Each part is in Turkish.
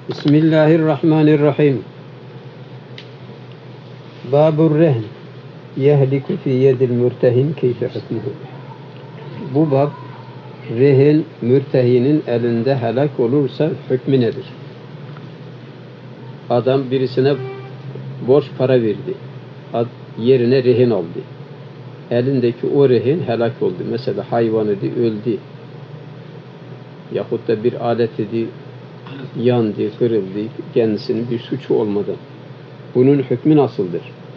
Bismillahirrahmanirrahim. Babur rehn yehliku fi yedil mürtehin keyfe hükmühü. Bu bab rehin mürtehinin elinde helak olursa hükmü nedir? Adam birisine borç para verdi. Yerine rehin aldı. Elindeki o rehin helak oldu. Mesela hayvan idi, öldü. Yahut da bir alet idi, yandı, kırıldı, kendisinin bir suçu olmadan. Bunun hükmü nasıldır?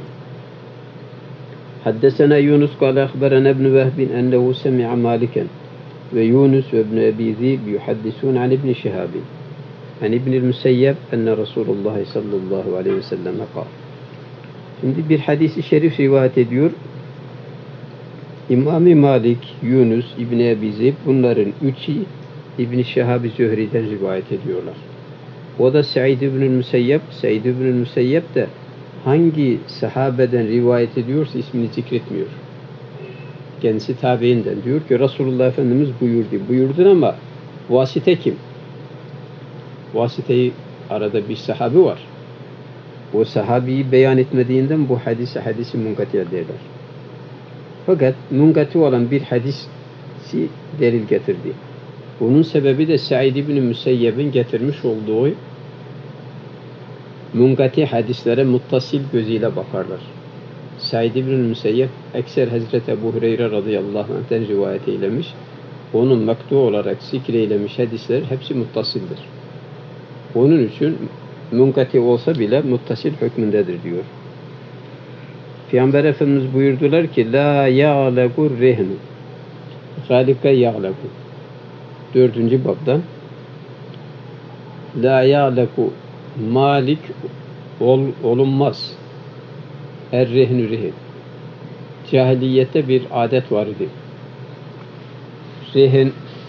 Haddesena Yunus kâle ahberena ibn Vehbin ennehu semi'a Maliken ve Yunus ve ibn Ebi Zib yuhaddisûn an ibn Şihabin an ibnil Müseyyeb enne Resulullah sallallahu aleyhi ve sellem kâl. Şimdi bir hadis-i şerif rivayet ediyor. İmam-ı Malik, Yunus, İbn Ebi Zib bunların üçü İbn Şihab-ı Zühri'den rivayet ediyorlar. O da Said ibn Müseyyeb. Said ibn Müseyyeb de hangi sahabeden rivayet ediyorsa ismini zikretmiyor. Kendisi tabiinden diyor ki Resulullah Efendimiz buyurdu. Buyurdun ama vasite kim? Vasiteyi arada bir sahabi var. O sahabiyi beyan etmediğinden bu hadisi munkati derler. Fakat munkati olan bir hadisi delil getirdi. Bunun sebebi de Said ibn Müseyyeb'in getirmiş olduğu munkati hadislere muttasil gözüyle bakarlar. Said ibn Müseyyeb ekser Hazreti Ebu Hureyre radıyallahu anh'ten rivayet eylemiş. Onun mektu olarak zikreylemiş hadisler hepsi muttasildir. Onun için munkati olsa bile muttasil hükmündedir diyor. Peygamber Efendimiz buyurdular ki la ya'legur rehnu galika ya'legur. 4. babdan la ya'leku malik olunmaz. Er-rehnu rehin. Cahiliyette bir adet vardı. Rehin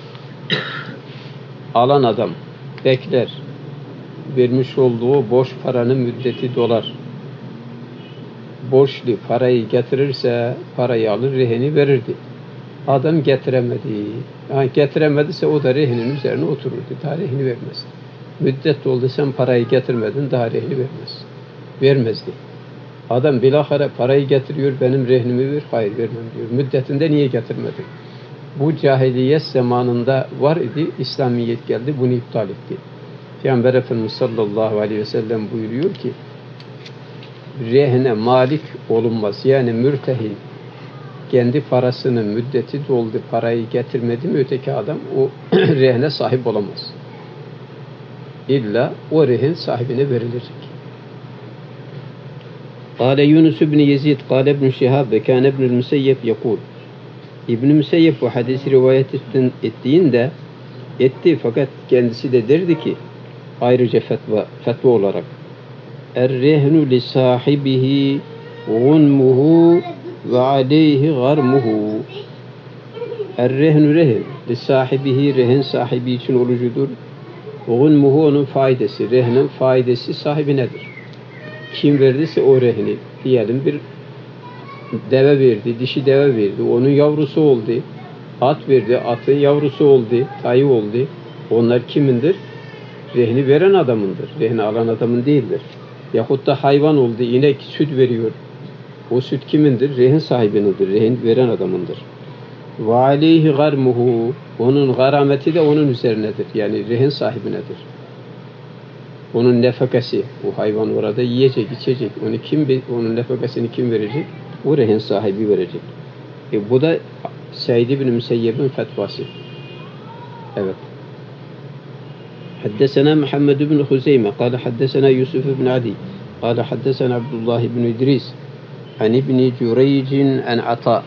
alan adam bekler. Vermiş olduğu boş paranın müddeti dolar. Borçlu parayı getirirse parayı alır, rehini verirdi. Adam getiremedi. Yani getiremediyse o da rehinin üzerine otururdu. Daha rehini vermezdi. Müddet doldu sen parayı getirmedin daha rehini vermezdi. Adam bilahare parayı getiriyor benim rehnimi ver. Hayır vermem diyor. Müddetinde niye getirmedin? Bu cahiliyet zamanında var idi. İslamiyet geldi bunu iptal etti. Peygamber Efendimiz sallallahu aleyhi ve sellem buyuruyor ki rehine malik olunmaz. Yani mürtehin kendi parasının müddeti doldu, parayı getirmedi mi öteki adam o rehine sahip olamaz. İlla o rehin sahibine verilecek. Kâle Yunus ibn Yezid, kâle ibn Şihab ve kâne ibnül Müseyyeb yekûl. İbn-i Müseyyeb bu hadisi rivayet ettiğinde etti fakat kendisi de derdi ki ayrıca fetva olarak er-rehnu li sahibihi gunmuhu ve aleyhi garmuhu. Er-rehnu rehin li sahibihi rehin sahibi için olucudur. Gunmuhu onun faydası. Rehnin faydası sahibinedir. Kim verdiyse o rehni diyelim bir deve verdi, dişi deve verdi. Onun yavrusu oldu. At verdi, atın yavrusu oldu, tayı oldu. Onlar kimindir? Rehni veren adamındır. Rehni alan adamın değildir. Yahut da hayvan oldu, inek süt veriyor. O süt kimindir? Rehin sahibinindir. Rehin veren adamındır. Ve aleyhi garmuhu. Onun garameti de onun üzerinedir. Yani rehin sahibinedir. Onun nefakası. O hayvan orada yiyecek, içecek. Onun nefakasını kim verecek? O rehin sahibi verecek. Bu da Said ibn Müseyyeb'in fetvası. Evet. حدثنا محمد بن خزيمة قال حدثنا يوسف بن عدي قال حدثنا عبد الله بن إدريس عن ابن جريج عن عطاء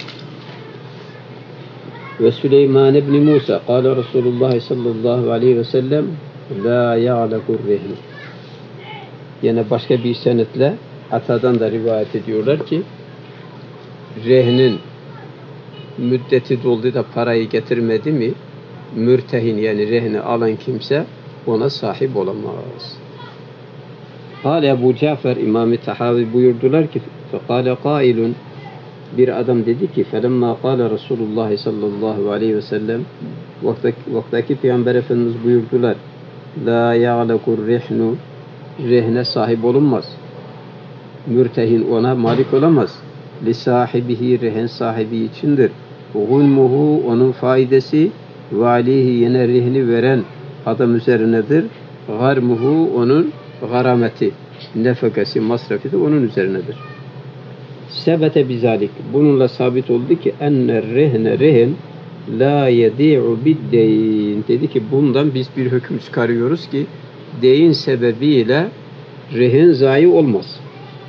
وسليمان بن موسى قال رسول الله صلى الله عليه وسلم لا يعلق الرهن. Yani başka bir senetle Ata'dan da rivayet ediyorlar ki rehnin müddeti doldu da parayı getirmedi mi mürtehin yani rehni alan kimse ona sahip olamaz. Kâle Ebu Cafer İmam-ı Tahavi buyurdular ki fekâle kâilun bir adam dedi ki felemma kâle Resulullah sallallahu aleyhi ve sellem vaktaki Peygamber Efendimiz buyurdular La ya'lekur rehnu, rehne sahip olunmaz. Mürtehin, ona malik olamaz. Li sahibihi, rehen sahibi içindir. Gunmuhu, onun faydası, ve aleyhi, yine rehni veren adam üzerinedir. Garmuhu, onun garameti, nefekası, masrafı da onun üzerinedir. Sebete bizalik, bununla sabit oldu ki enne rehne, rehin la yedi'u biddeyn, dedi ki bundan biz bir hüküm çıkarıyoruz ki deyin sebebiyle rehin zayi olmaz.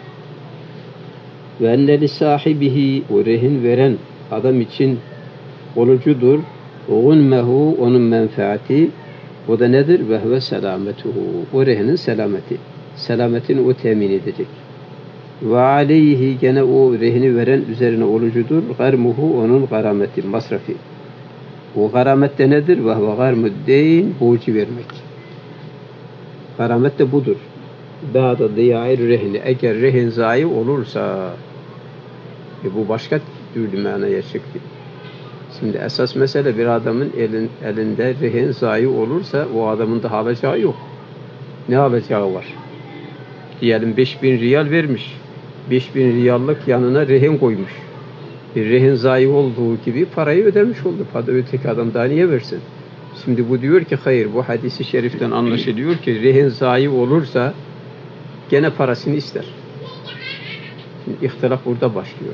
Ve enne li sahibihi, o rehin veren adam için olucudur. Gunmehu, onun menfaati, o da nedir? Ve huve selametuhu, o rehinin selameti. Selametini o temin edecek. Ve aleyhi, gene o rehini veren üzerine olucudur. Garmuhu, onun garameti, masrafı. O garamet de nedir? Ve huve garmuddeyn, borcu vermek. Garamet de budur. Ba'da diyair rehni, eğer rehin zayi olursa, bu başka türlü manaya çıktı. Şimdi esas mesele, bir adamın elinde rehin zayi olursa o adamın da alacağı yok. Ne alacağı var? Diyelim 5000 riyal vermiş. 5000 riyallık yanına rehin koymuş. Bir rehin zayi olduğu gibi parayı ödemiş oldu. Öteki adam daha niye versin? Şimdi bu diyor ki hayır, bu hadisi şeriften anlaşılıyor ki rehin zayi olursa gene parasını ister. Şimdi ihtilaf burada başlıyor.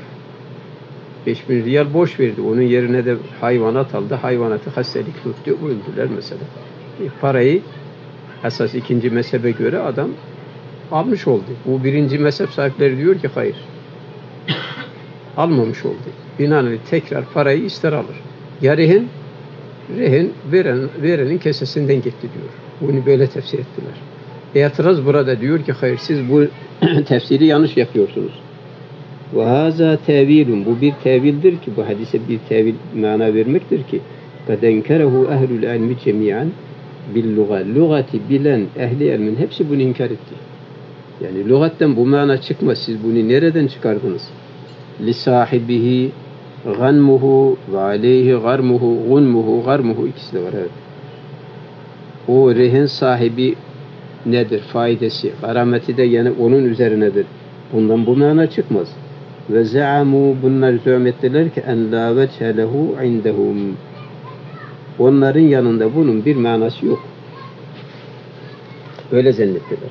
5000 riyal boş verdi. Onun yerine de hayvanat aldı. Hayvanatı hastalık tuttu. Öldüler mesela. Parayı esas ikinci mezhebe göre adam almış oldu. Bu birinci mezhep sahipleri diyor ki hayır. Almamış oldu. Binaenaleyh tekrar parayı ister alır. Ya rehin verenin kesesinden gitti diyor. Bunu böyle tefsir ettiler. İtiraz burada diyor ki hayır, siz bu tefsiri yanlış yapıyorsunuz. Ve haza tevilun, bu bir tevildir ki, bu hadise bir tevil mana vermektir ki kad enkerehu ehlul ilmi cemiyan bil luga, lugati bilen ehli ilmin hepsi bunu inkar etti. Yani lügatten bu mana çıkmaz, siz bunu nereden çıkardınız? Li sahibihi ganmuhu ve aleyhi garmuhu, gunmuhu, garmuhu, ikisi de var, evet. O rehin sahibi nedir? Faydası, garameti de yine onun üzerinedir. Bundan bu mana çıkmaz. Ve za'amu, bunlar zü'm ettiler ki en la vece lehu indehum, onların yanında bunun bir manası yok. Öyle zannettiler.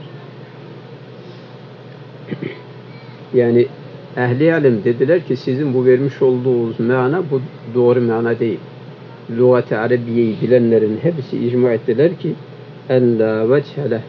Yani ehli ilim dediler ki sizin bu vermiş olduğunuz mana bu doğru mana değil. Lügat-ı Arabiye'yi bilenlerin hepsi icma ettiler ki en la vece leh,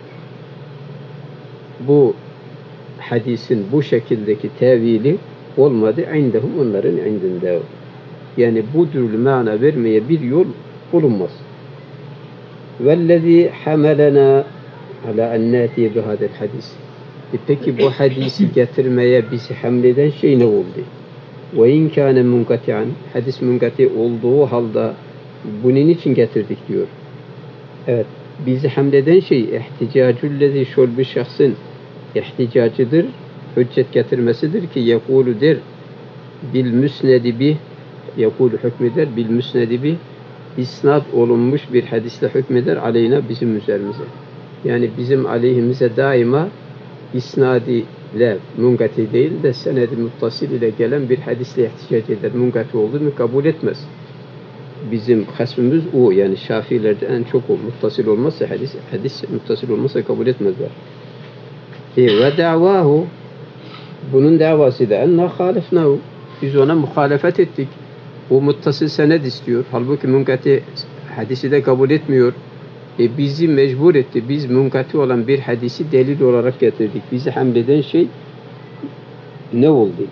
bu hadisin bu şekildeki tevili olmadı. İndehum, onların indinde. Yani bu türlü mana vermeye bir yol bulunmaz. Vellezî hamelena ala en nâtiye bihâdel hadis. Peki bu hadisi getirmeye bizi hamleden şey ne oldu? Ve in kâne munkati'an, hadis munkati olduğu halde bunun için getirdik diyor. Evet, bizi hamleden şey ihticacüllezî, şol bir şahsın ihticacıdır, hüccet getirmesidir ki yekulu der bil müsnedi bih, yekulu hükmeder bil müsnedi bih, isnad olunmuş bir hadisle hükmeder aleyna, bizim üzerimize. Yani bizim aleyhimize daima isnadiyle munkati değil de senedi muttasil ile gelen bir hadisle ihticac eder. Munkati olduğunu kabul etmez. Bizim hasmimiz o, yani Şafiilerde en çok o, muttasil olmazsa hadis muttasil olmazsa kabul etmezler. Ve davahu, bunun davası da enne halifnahu, biz ona muhalefet ettik. O muttasil sened istiyor. Halbuki munkati hadisi de kabul etmiyor. Bizi mecbur etti. Biz munkati olan bir hadisi delil olarak getirdik. Bizi hamleden şey ne oldu?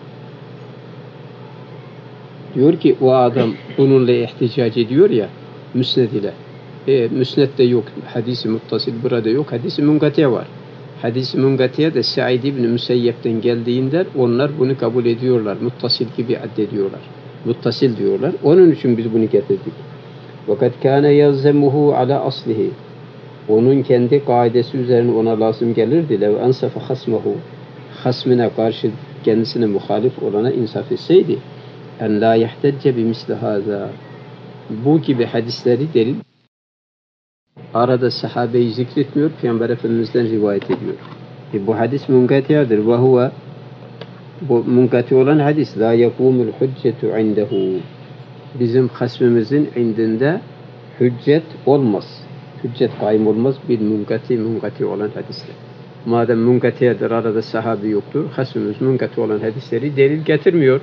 Diyor ki o adam bununla ihticac ediyor ya, müsned ile. Müsned de yok. Hadisi muttasil burada yok. Hadisi munkati var. Hadis-i Munkati'ye de Sa'id ibn Müseyyep'ten geldiğinde onlar bunu kabul ediyorlar. Muttasil gibi addediyorlar. Muttasil diyorlar. Onun için biz bunu getirdik. Fakat kâne yazzemuhu ala aslihi. Onun kendi kaidesi üzerine ona lazım gelirdi. Lev ensafe hasmehu. Hasmine karşı kendisine muhalif olana insaf etseydi. En la yehtecce bimisli hâzâ. Bu gibi hadisleri delil arada sahabeyi zikretmiyor, Peygamber Efendimiz'den rivayet ediyor. Bu hadis munkati'adır. Ve huve, bu munkati olan hadis, la yakumul hüccetu indehu. Bizim hasmimizin indinde hüccet olmaz. Hüccet kaim olmaz bir munkati olan hadisler. Madem munkati'adır, arada sahabi yoktur, hasmimiz munkati olan hadisleri delil getirmiyor.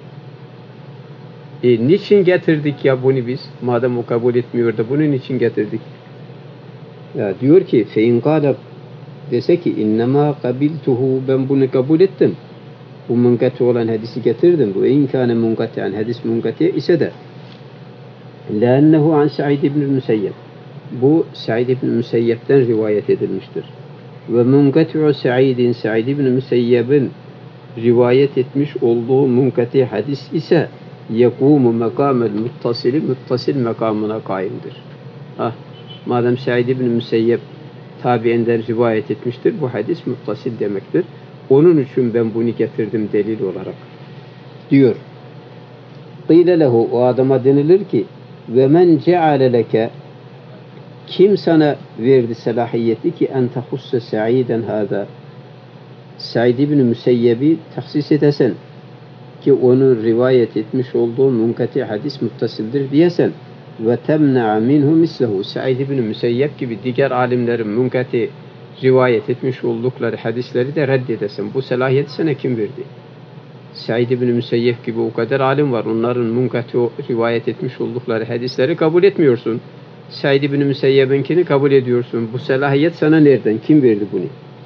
Niçin getirdik ya bunu biz? Madem o kabul etmiyor da bunun için getirdik. Ya diyor ki fein kâle, dese ki innema kabiltuhu, ben bunu kabul ettim. Bu munkati olan hadisi getirdim. Bu inkâne munkati'an, hadis munkati ise de لأنه an Sa'id ibn Müseyyep. Bu Sa'id ibn Müseyyep'ten rivayet edilmiştir. Ve munkati'u Sa'id ibn Müseyyep'in rivayet etmiş olduğu munkati hadis ise yekumu mekamel muttasili, muttasil makamına kaimdir. Madem Sa'id ibn Müseyyep tabiinden rivayet etmiştir, bu hadis muttasil demektir. Onun için ben bunu getirdim delil olarak. Diyor. Qîle lehu, o adama denilir ki ve men ceale leke, kim sana verdi selahiyeti ki en tehusse Sa'iden hâdâ, Sa'id ibn Müseyyeb'i tahsis edesen ki onun rivayet etmiş olduğu munkati hadis muttasildir diyesen ve temna'a minhu mislehu, Sa'id ibn Müseyyeb gibi diğer alimlerin munkati rivayet etmiş oldukları hadisleri de reddedesen, bu selahiyeti sana kim verdi? Sa'id ibn Müseyyeb gibi o kadar alim var, onların munkati rivayet etmiş oldukları hadisleri kabul etmiyorsun. Sa'id ibn Müseyyeb'inkini kabul ediyorsun. Bu selahiyet sana nereden? Kim verdi bunu?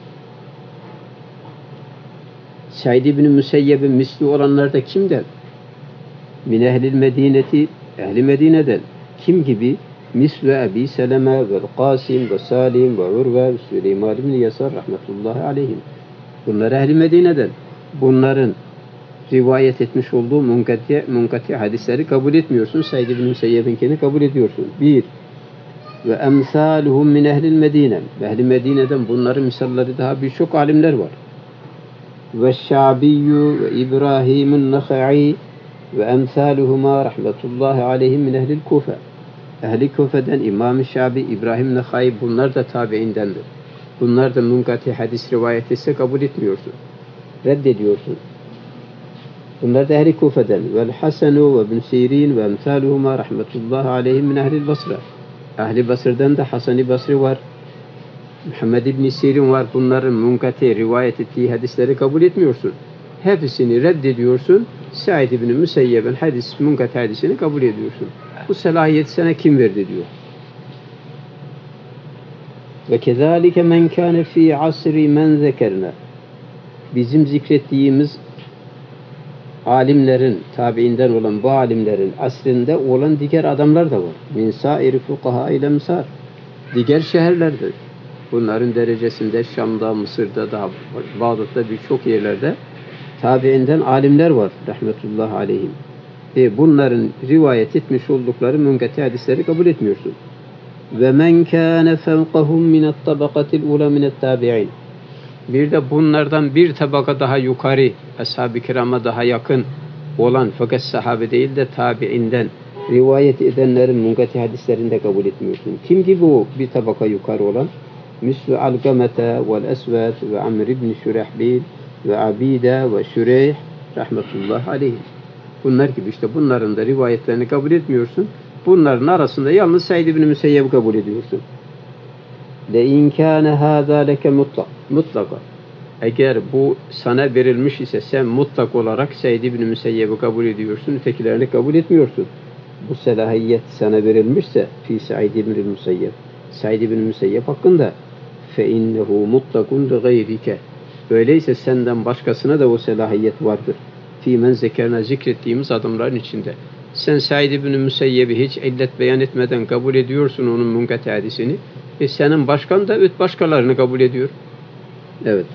Sa'id ibn Müseyyeb'in misli olanlar da kimden? Min ehlil medineti, ehli Medine'den. Kim gibi? Mislu Ebi Seleme ve Kasim ve Salim ve Urve ve Süleyman ibn Yasar rahmetullahi aleyhim. Bunlar ehli Medine'den. Bunların rivayet etmiş olduğu munkati hadisleri kabul etmiyorsun. Sa'id ibn Müseyyeb'inkini kabul ediyorsun. Bir. Ve emsaluhum min ehlil Medine. Ehli Medine'den bunların misalleri daha birçok alimler var. Ve Şabiyyü ve İbrahim'un Nakha'i ve emsaluhuma rahmetullahi aleyhim min ehlil Kufe. Ehli Kufe'den İmam-ı Şabi, İbrahim Nakha'i, bunlar da tabiindendir. Bunlar da munkati hadis rivayet etse kabul etmiyorsun. Reddediyorsun. Bunlar da ehli Kufe'den. Vel Hasenu ve ibn Sirin ve emsaluhuma rahmetullahi aleyhim min ehlil Basra. Ehli Basr'dan da Hasan-ı Basri var. Muhammed ibn Sirin var. Bunların munkati rivayet ettiği hadisleri kabul etmiyorsun. Hepsini reddediyorsun. Sa'id ibn Müseyyeb'in hadis, munkati hadisini kabul ediyorsun. Bu selahiyeti sana kim verdi diyor. Ve kezalike men kâne fî asri men zekerna. Bizim zikrettiğimiz alimlerin, tabiinden olan bu alimlerin asrında olan diğer adamlar da var. Min sâiri fukaha ile misar. Diğer şehirlerde. Bunların derecesinde Şam'da, Mısır'da, daha Bağdat'ta birçok yerlerde tabiinden alimler var. Rahmetullahi aleyhim. Bunların rivayet etmiş oldukları munkati hadisleri kabul etmiyorsun. Ve men kâne fevkahum minet tabakatil ula minet tabi'in. Bir de bunlardan bir tabaka daha yukarı, ashab-ı kirama daha yakın olan fakat sahabe değil de tabiinden rivayet edenlerin munkati hadislerini de kabul etmiyorsun. Kim gibi o bir tabaka yukarı olan? Mislu Alkamete vel Esved ve Amr ibn Şurehbil ve Abide ve Şureyh rahmetullahi aleyhim. Bunlar gibi işte, bunların da rivayetlerini kabul etmiyorsun. Bunların arasında yalnız Sa'id ibn Müseyyeb'i kabul ediyorsun. Le inkâne hâzâ leke mutlaka. Eğer bu sana verilmiş ise sen mutlak olarak Sa'id ibn Müseyyeb'i kabul ediyorsun, ötekilerini kabul etmiyorsun. Bu selahiyet sana verilmişse fi Sa'id ibn Müseyyeb, Sa'id ibn Müseyyeb hakkında fe innehu mutlakun li gayrike. Öyleyse senden başkasına da o selahiyet vardır. Fi men zekerna, zikrettiğimiz adamların içinde. Sen Sa'id ibn Müseyyeb'i hiç illet beyan etmeden kabul ediyorsun onun munkati hadisini. Senin başkan da başkalarını kabul ediyor. Evet.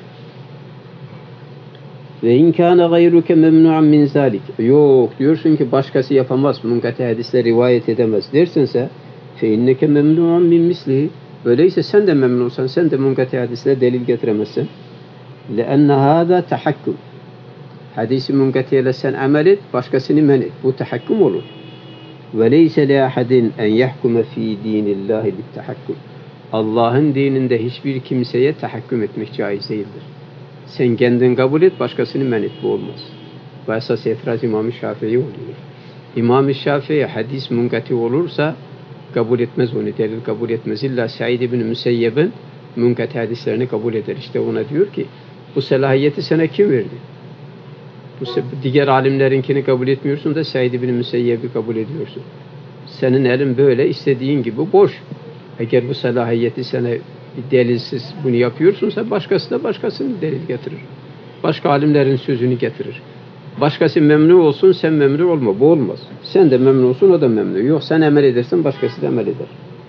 Ve in kana gayruke memnu'an min zalik. Yok diyorsun ki başkası yapamaz, munkati hadisle rivayet edemez dersinse fe inneke memnu'an min mislihi. Öyleyse sen de memnunsan, sen de munkati hadisle delil getiremezsin. Leenne hâzâ tahakkum. Hadisi munkatiyle sen amel et, başkasını men et. Bu tahakkum olur. Ve leyse li ahadin en yahkume fi dinillahi bit tahakkum. Allah'ın dininde hiçbir kimseye tahakküm etmek caiz değildir. Sen kendin kabul et, başkasını men et. Bu olmaz. Bu esas itiraz İmam-ı Şafii oluyor. İmam-ı Şafii hadis münkati olursa kabul etmez onu, delil kabul etmez. İlla Said ibn Müseyyeb'in münkati hadislerini kabul eder. İşte ona diyor ki, bu selahiyeti sana kim verdi? Bu diğer alimlerinkini kabul etmiyorsun da Said ibn Müseyyeb'i kabul ediyorsun. Senin elin böyle, istediğin gibi boş. Eğer bu selahiyeti sana delilsiz bunu yapıyorsunsa başkası da başkasını delil getirir. Başka alimlerin sözünü getirir. Başkası memnun olsun, sen memnun olma. Bu olmaz. Sen de memnun olsun, o da memnun. Yok, sen emel edersin, başkası da emel eder.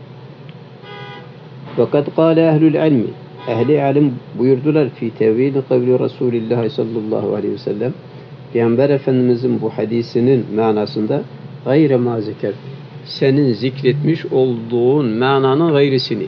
Fakat kâle ehlül ilmi. Ehli alim buyurdular fi tevhid kavli Resulullah sallallahu aleyhi ve sellem. Peygamber Efendimizin bu hadisinin manasında gayre ma ziker. Senin zikretmiş olduğun mananın gayrisini.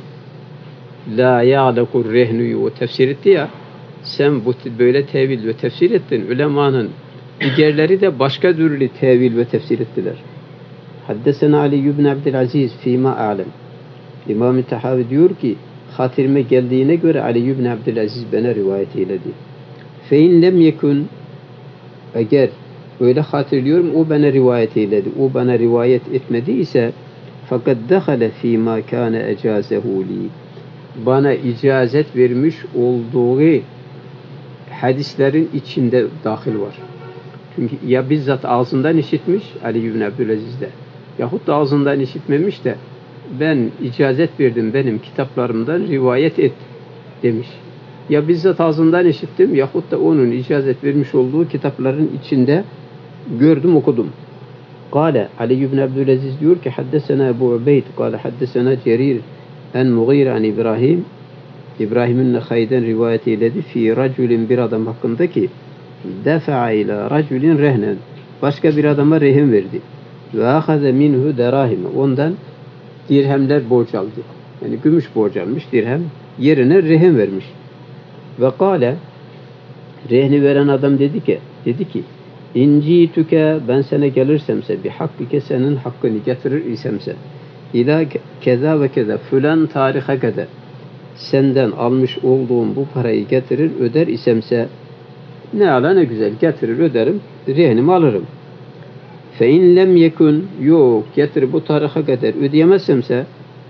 La ya'lekur rehnuyu tefsir etti ya. Sen bu böyle tevil ve tefsir ettin. Ulemanın diğerleri de başka türlü tevil ve tefsir ettiler. Haddesena Ali ibn Abdülaziz fîmâ a'lem. İmam-ı Tahavi diyor ki, hatırıma geldiğine göre Ali ibn Abdülaziz bana rivayet eyledi. Fe in lem yekun, eğer öyle hatırlıyorum, o bana rivayet eyledi. O bana rivayet etmediyse fakat dehale fîmâ kâne ecâzehu li. Bana icazet vermiş olduğu hadislerin içinde dahil var. Çünkü ya bizzat ağzından işitmiş Ali ibn Abdülaziz'de, yahut da ağzından işitmemiş de ben icazet verdim, benim kitaplarımdan rivayet et demiş. Ya bizzat ağzından işittim, yahut da onun icazet vermiş olduğu kitapların içinde gördüm, okudum. Kale Ali ibn Abdülaziz diyor ki, haddesena Ebu Ubeyd, kale haddesena Cerir en Mughir an İbrahim, İbrahim'in Nekhay'den rivayet eyledi. Fi raculin, bir adam hakkındaki defa'a ila raculin rehnen, başka bir adama rehin verdi. Ve ahaze minhu derahime, ondan dirhemler borç aldı. Yani gümüş borç almış, dirhem yerine rehin vermiş. Ve kâle, rehni veren adam dedi ki İncitüke, ben sana gelirsemse, bir hakkike, senin hakkını getirir isemse, ila keza ve keza, filan tarihe kadar senden almış olduğum bu parayı getirir öder isemse, ne ala ne güzel, getirir öderim, rehnimi alırım. Fe in lem yekun, yok getir bu tarihe kadar ödeyemezsemse,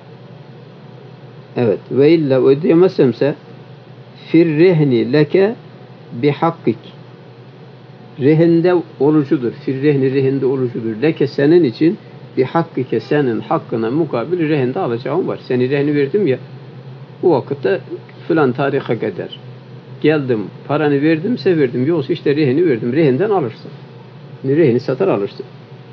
evet, ve illa ödeyemezsemse fir rehni leke bi hakkik, rehinde olucudur. Fir rehni, rehinde olucudur. Leke, senin için, bir hakkike, senin hakkına mukabil rehinde alacağım var. Seni rehni verdim ya, bu vakitte filan tarihe kadar geldim, paranı verdimse verdim, yoksa işte rehini verdim, rehinden alırsın. Rehini satar alırsın.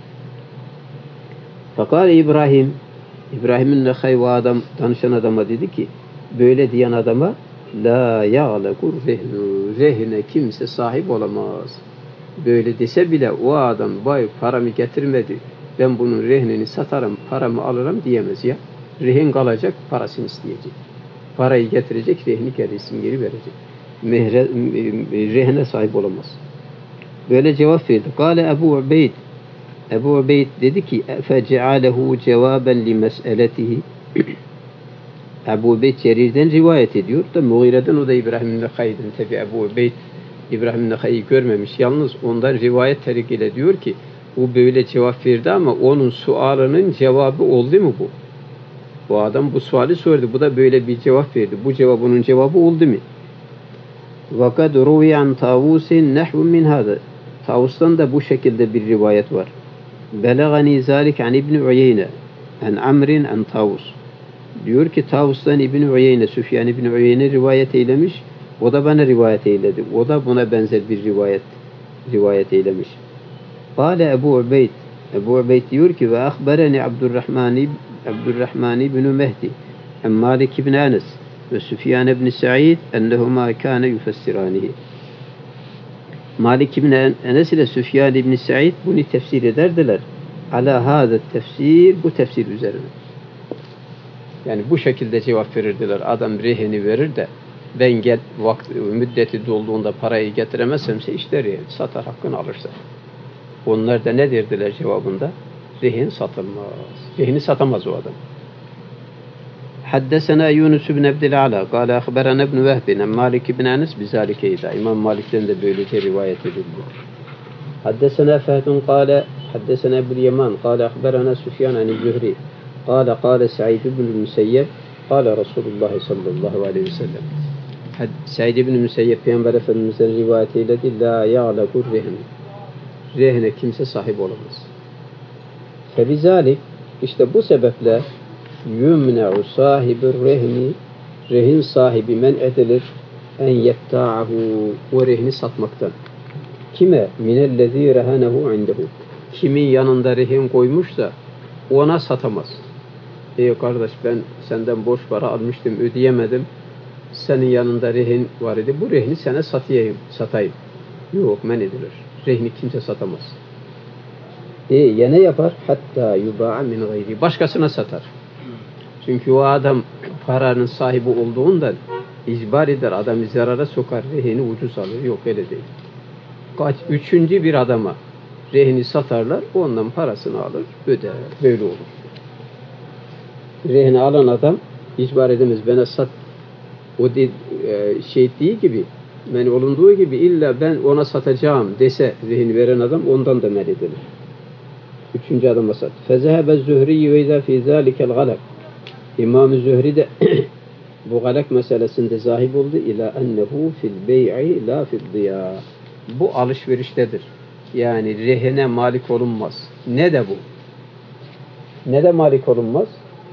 Fakat İbrahim'in Nekhay, adam, danışan adama dedi ki, böyle diyen adama, la ya'lekur rehnu, rehine kimse sahip olamaz. Böyle dese bile o adam, vay paramı getirmedi, ben bunun rehnini satarım, paramı alırım diyemez ya. Rehin kalacak, parasını isteyecek. Parayı getirecek, rehni geri verecek. Rehine sahip olamaz. Böyle cevap verdi. Kâle Ebu Ubeyd. Ebu Ubeyd dedi ki, fecealehu cevaben li mes'eletihi. Ebu Ubeyd Cerir'den rivayet ediyor da Mughire'den, o da İbrahim'in Nekhay'den. Tabi Ebu Ubeyd İbrahim'in Nekhay'ı görmemiş. Yalnız ondan rivayet tarikiyle diyor ki, bu böyle cevap verdi ama onun sualının cevabı oldu mu bu? Bu adam bu suali sordu. Bu da böyle bir cevap verdi. Bu cevabının cevabı oldu mu? Vakad ruvi an Tavus'in nehvun min hâda. Tavus'tan da bu şekilde bir rivayet var. Belagani zâlik an İbn Uyeyne an Amrin an Tavus. Diyor ki Tavus'tan İbn Uyeyne, Süfyan İbn Uyeyne rivayet eylemiş. O da bana rivayet eyledi. O da buna benzer bir rivayet eylemiş. Kâle Ebu Ubeyd. Ebu Ubeyd diyor ki ve ahbereni Abdurrahman ibn Mehdi en Malik ibn Enes ve Süfyan ibn Sa'id ennehuma kâne yufessirânihi. Malik ibn Enes ile Süfyan ibn Sa'id bunu tefsir ederdiler. Ala hâzet tefsir, bu tefsir üzerine. Yani bu şekilde cevap verirdiler. Adam rehini verir de ben müddeti dolduğunda parayı getiremezsemse işler yani, satar, hakkını alırsa. Onlar da ne derdiler cevabında? Rehin satılmaz. Rehini satamaz o adam. حدثنا يونس بن عبد الأعلى قال أخبرنا ابن وهب عن مالك بن أنس بذلك إذا İmam Malik'ten de böylece rivayet edildi. حدثنا فهد قال حدثنا أبو اليمان قال أخبرنا سفيان عن الزهري قال سعيد بن المسيب قال رسول الله صلى الله عليه وسلم Said ibn Müseyyep Peygamber Efendimiz'den rivayet eyledi. La ya'lekur rehn. Rehne kimse sahip olamaz. Febizalik işte bu sebeple yumne'u sahibir rehni rehin sahibi men edilir en yetta'ahu o rehni satmaktan. Kime? Minellezî rehanehu indehu. Kimin yanında rehin koymuşsa ona satamaz. Ey kardeş ben senden borç para almıştım ödeyemedim. Senin yanında rehin var idi. Bu rehni sana satayım. Yok men edilir. Rehni kimse satamaz. Ya ne yapar? Hatta yuba'a min gayri. Başkasına satar. Çünkü o adam paranın sahibi olduğundan icbar eder. Adamı zarara sokar. Rehini ucuz alır. Yok öyle değil. Üçüncü bir adama rehini satarlar. Ondan parasını alır. Öder. Böyle olur. Rehini alan adam icbar edemez. Bana sat. O şey değil gibi. Yani olunduğu gibi illa ben ona satacağım dese rehin veren adam ondan da men edilir. Üçüncü adama sat. Fezehebe Zühri ve izâ fî zâlikel galak. İmam-ı Zühri de bu galak meselesinde zahib oldu. İlâ ennehu fil bey'i la fil diyâ. Bu alışveriştedir. Yani rehine malik olunmaz. Ne de bu? Ne de malik olunmaz?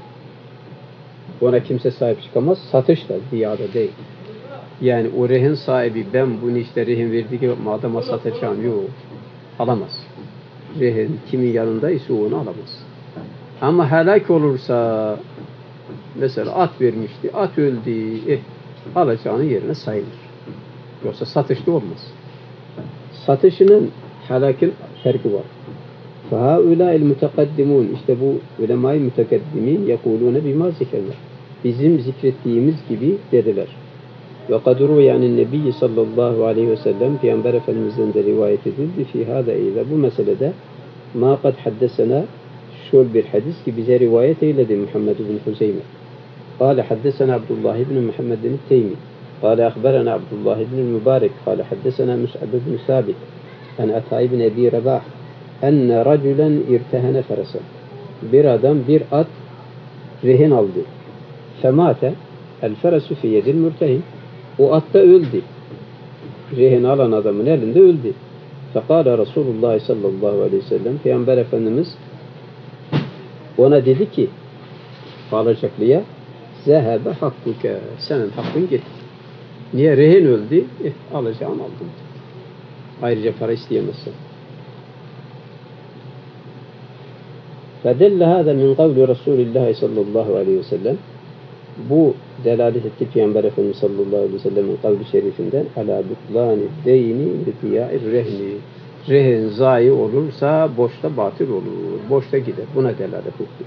Ona kimse sahip çıkamaz. Satış da diyada değil. Yani o rehin sahibi ben bunu işte rehin verdiği adama satacağım. Yok. Alamaz. Rehin kimin yanındaysa onu alamaz. Ama helak olursa mesela at vermişti. At öldü. Alacağının yerine sayılır. Yoksa satışta olmaz. Satışının helakın farkı var. فَهَؤُلَاءِ الْمُتَقَدِّمُونَ İşte bu ulema-i mütekaddimin يَقُولُونَ بِمَا ذِكَرْنَا Bizim zikrettiğimiz gibi dediler. وَقَدْ رُوَيَ عَنِ النَّبِيِّ sallallahu aleyhi ve sellem Peygamber Efendimiz'den de rivayet edildi. فِي هَذَا اِذَا Bu meselede مَا قَدْ حَدَّسَنَا Şöyle bir hadis ki bize rivayet eyledi Muhammed bin Huzeyme. قال حدثنا عبد الله بن محمد التيمي قال أخبرنا عبد الله بن المبارك قال حدثنا مسعد بن ثابت عن عطاء بن أبي رباح أن رجلا ارتهن فرسا bir adam bir at rehin aldı. Femate el feresu fi yedil mürtehin. O at da öldü. Rehin alan adamın elinde öldü. Fekala Resulullah sallallahu aleyhi ve sellem Peygamber Efendimiz ona dedi ki alacaklıya zehebe hakkuke senin hakkın gitti. Niye? Rehin öldü. Alacağını aldın. Ayrıca para isteyemezsin. فَدَلَّ هَذَا مِنْ قَوْلِ رَسُولِ اللّٰهِ sallallahu aleyhi ve sellem bu delalet etti Peygamber Efendimiz sallallahu aleyhi ve sellem'in kavli şerifinden alâ butlâni deyni litiyâir rehni rehin zayi olursa boşta batıl olur. Boşta gider. Buna delalet etti.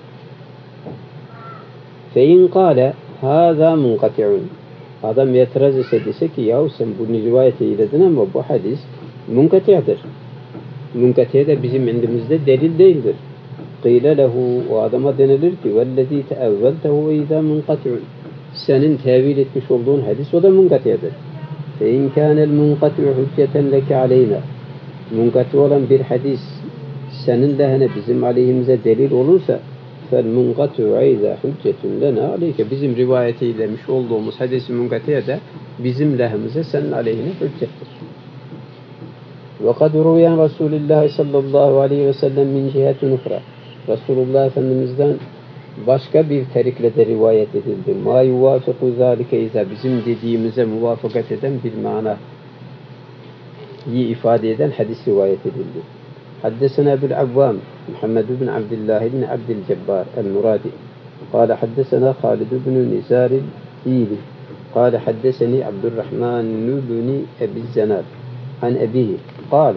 فَاِنْ قَالَ هَذَا مُنْقَتِعٌ Adam itiraz etse dese ki yahu sen bunu rivayet eyledin ama bu hadis munkati'dir. Munkati de bizim indimizde delil değildir. Qîle lehu o adama denilir ki vellezî teevveltehu izâ munkati'un senin tevil etmiş olduğun hadis o da munkati'dir. Fe in kânel munkati'u hücceten leke aleyna munkati olan bir hadis senin lehine bizim aleyhimize delil olursa fel munkati'u izâ hüccetun lena aleyke bizim rivayet eylemiş olduğumuz hadis-i munkati'ye de bizim lehimize senin aleyhine hüccettir. وَقَدْ رُوِيَ عَنْ رَسُولِ اللّٰهِ sallallahu aleyhi ve sellem min cihetin ukhra Resulullah Efendimiz'den başka bir tarikle de rivayet edildi. مَا يُوَافِقُ ذَٰلِكَ اِذَا Bizim dediğimize muvafakat eden bir mana iyi ifade eden hadis rivayet edildi. حدثنا أبو العوام محمد بن عبد الله بن عبد الجبار المرادي قال حدثنا خالد بن نزار الإيلي قال حدثني عبد الرحمن بن أبي الزناد عن أبيه قال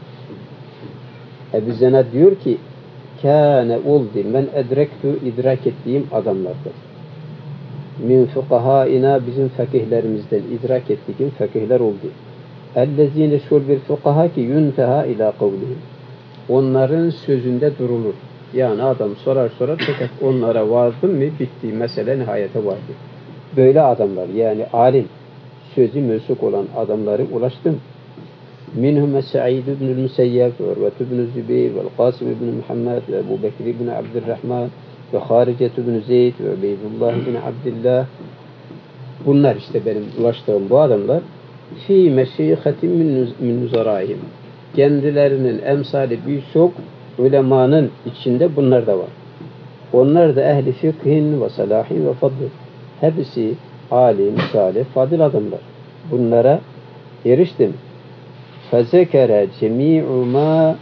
Ebu Zenad diyor ki kâne oldu men edrektu idrak ettiğim adamlardan min fukahaina bizim fakihlerimizden idrak ettiğim fakihler oldu. Ellezine şol bir fukaha ki yunteha ila kavlihim onların sözünde durulur. Yani adam sorar fakat onlara vardım mı bitti. Mesele nihayete vardı. Böyle adamlar yani alim, sözü mevsuk olan adamları ulaştım. Minhum Sa'id ibn Musayyab ve Urve ibn Zübeyir ve Qasim ibn Muhammed ve Ebu Bekir ibn Abdurrahman ve Harice ibn Zeyd ve Ubeydullah ibn Abdullah. Bunlar işte benim ulaştığım bu adamlar. Fi meşihatin min nuzaraihim. Kendilerinin emsali birçok ulemanın içinde bunlar da var. Onlar da ehli fıkhin ve salahin ve fadl. Hepsi alim, salih, fadil adamlar. Bunlara eriştim. Fezekere cemi'u ma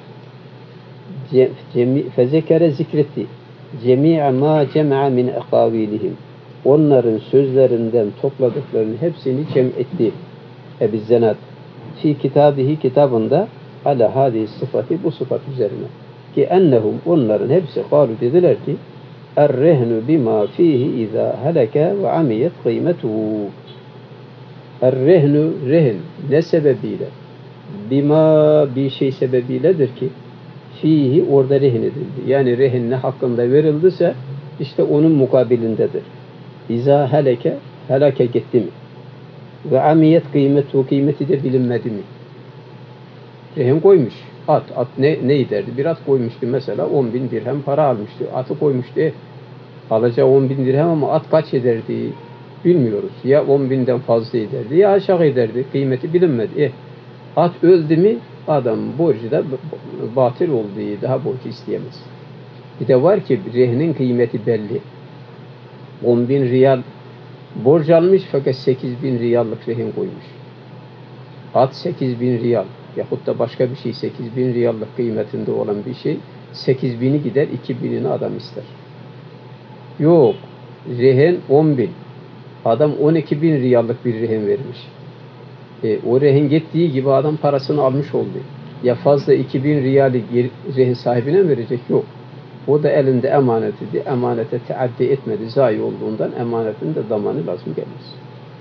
fezekere zikretti. Cemi'a ma cema'a min akavilihim. Onların sözlerinden topladıklarının hepsini cem etti. Ebu Zenat fi kitabihi kitabında ala hadi sıfatı bu sıfat üzerine. Ki ennehum onların hepsi kalu dediler ki er-rehnu bima fihi izâ heleke ve amiyet kıymetuhu. Er-rehnu rehin ne sebebiyle? Bima bir şey sebebiyledir ki fihi orada rehin edildi. Yani rehin ne hakkında verildiyse işte onun mukabilindedir. İzâ heleke helake gitti mi? Ve amiyet kıymeti de bilinmedi mi? Rehin koymuş. At ne ederdi? Bir at koymuştu mesela 10.000 dirhem para almıştı. Atı koymuştu. Alacağı 10.000 dirhem ama at kaç ederdi? Bilmiyoruz. Ya 10.000'den fazla ederdi ya aşağı ederdi. Kıymeti bilinmedi. At öldü mü adam borcu da batıl olduğu daha borcu isteyemez. Bir de var ki rehinin kıymeti belli. 10.000 riyal borç almış fakat 8.000 riyallık rehin koymuş. At 8.000 riyal yahut da başka bir şey 8.000 riyallık kıymetinde olan bir şey 8.000'i gider 2.000'ini adam ister. Yok. Rehin 10.000. Adam 12.000 riyallık bir rehin vermiş. O rehin gittiği gibi adam parasını almış oldu. Ya fazla 2.000 riyali rehin sahibine mi verecek? Yok. O da elinde emanet idi. Emanete teaddi etmedi. Zayi olduğundan emanetin de zamanı lazım gelmez.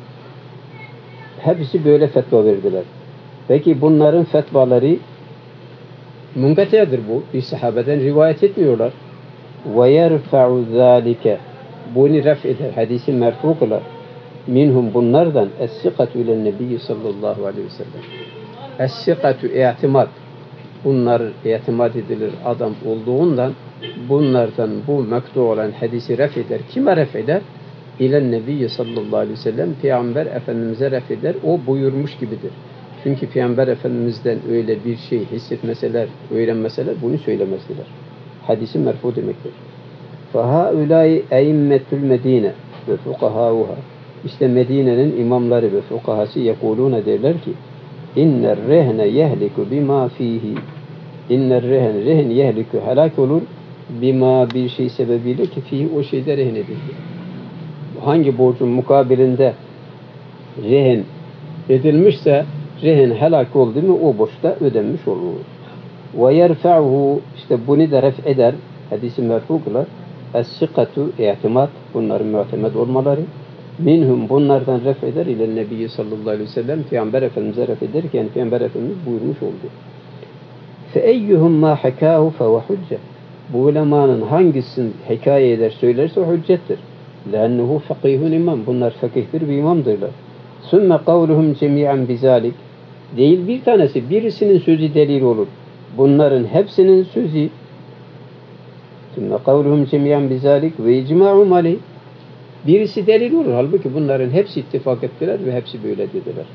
Hepsi böyle fetva verdiler. Peki bunların fetvaları münkatiyedir bu. Bir sahabeden rivayet etmiyorlar. وَيَرْفَعُ ذَٰلِكَ Bunu ref eder. Hadisi merfu kılar. Minhum bunlardan es-sikatu ile Nebi sallallahu aleyhi ve sellem. Es-sikatu i'timad. Bunlar itimat edilir adam olduğundan bunlardan bu mektu olan hadisi ref eder. Kime ref eder? İlen Nebi sallallahu aleyhi ve sellem Peygamber Efendimiz'e ref eder. O buyurmuş gibidir. Çünkü Peygamber Efendimiz'den öyle bir şey hissetmeseler, öğrenmeseler bunu söylemezdiler. Hadisi merfu demektir. فَهَاُولَٰئِ اَيِمَّةُ الْمَد۪ينَ وَفُقَهَاُهَا İşte Medine'nin imamları ve fukahası yekulûne derler ki اِنَّ الرَّهْنَ يَهْلِكُ بِمَا ف۪يهِ اِنَّ rehin yehliku helak olur bima bir şey sebebiyle ki fihi o şeyde rehin edildi. Hangi borcun mukabilinde rehin edilmişse rehin helak oldu mu o borçta ödenmiş olur. Ve yerfa'uhu işte bunu da ref eder. Hadisi merfu kılar. Es-sikatu i'timat bunların muhtemed olmaları. Minhum bunlardan ref eder ile Nebi sallallahu aleyhi ve sellem Peygamber Efendimiz'e ref ederken Peygamber Efendimiz buyurmuş oldu. فَاَيُّهُمْ مَا حَكَاهُ فَهُوَ حُجَّةٌ Bu ulemanın hangisini hikaye eder söylerse o hüccettir. لَاَنَّهُ فَقِيهٌ imam. Bunlar fakihtir bir imamdırlar. ثُمَّ قَوْلُهُمْ جَمِيعًا بِذَٰلِكَ Değil bir tanesi, birisinin sözü delil olur. Bunların hepsinin sözü ثُمَّ قَوْلُهُمْ جَمِيعًا بِذَٰلِكَ وَاِجْمَعُمْ عَلَيْهِ Birisi delil olur. Halbuki bunların hepsi ittifak ettiler ve hepsi böyle dediler.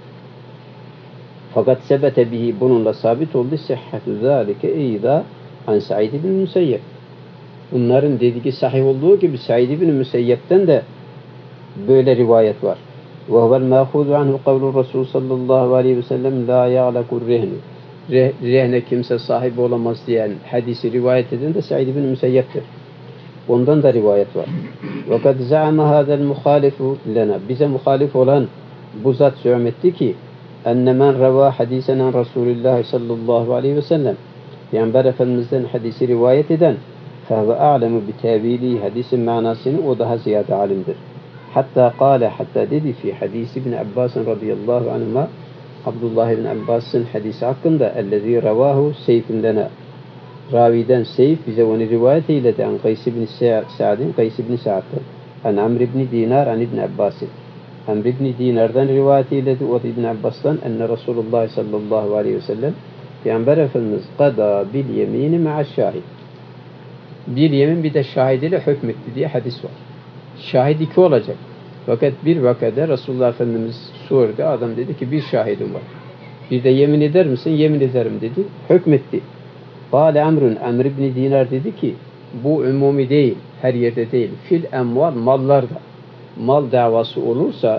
Fakat sebete bihi bununla sabit oldu. Sihhatu zâlike eyda an Sa'id ibn Musayyeb. Bunların dediği sahih olduğu gibi Sa'id ibn Musayyeb'ten de böyle rivayet var. Ve huvel mâhûzu anhu kavlu Resul sallallahu aleyhi ve sellem la ya'lakur rehnu. Rehne kimse sahibi olamaz diyen hadisi rivayet eden de Sa'id ibn Musayyeb'tir. Ondan da rivayet var. Ve kad za'ama hâzel muhâlifu lena. Bize muhalif olan bu zat söyletti ki enne men revâ hadisen an Resulullah sallallahu aleyhi ve sellem Peygamber Efendimiz'den hadisi rivayet eden fehve a'lemu bi tevili hadisin manasını o daha ziyade alimdir. Hatta kâle hatta dedi fi hadisi ibn Abbas radıyallahu anhuma Abdullah ibn Abbas'ın hadisi hakkında ellezî revâhu seyfun lena Raviden Seyf bize onu rivayet eyledi. An Kays ibn Sa'din, Kays ibn Sa'd'den. An Amr ibn Dinar, an İbn Abbas'in. Amr ibn Dinar'dan rivayet eyledi. O da İbn Abbas'tan. Enne Resulullah sallallahu aleyhi ve sellem Peygamber Efendimiz kada bil yemini ma'aş-şahid. Bir yemin bir de şahidiyle hükmetti diye hadis var. Şahit iki olacak. Fakat bir vakada Resulullah Efendimiz sordu. Adam dedi ki bir şahidim var. Bir de yemin eder misin? Yemin ederim dedi. Hükmetti. Kâle Amrun, Amr ibn Dinar dedi ki bu umumi değil, her yerde değil. Fil emval, mallarda. Mal davası olursa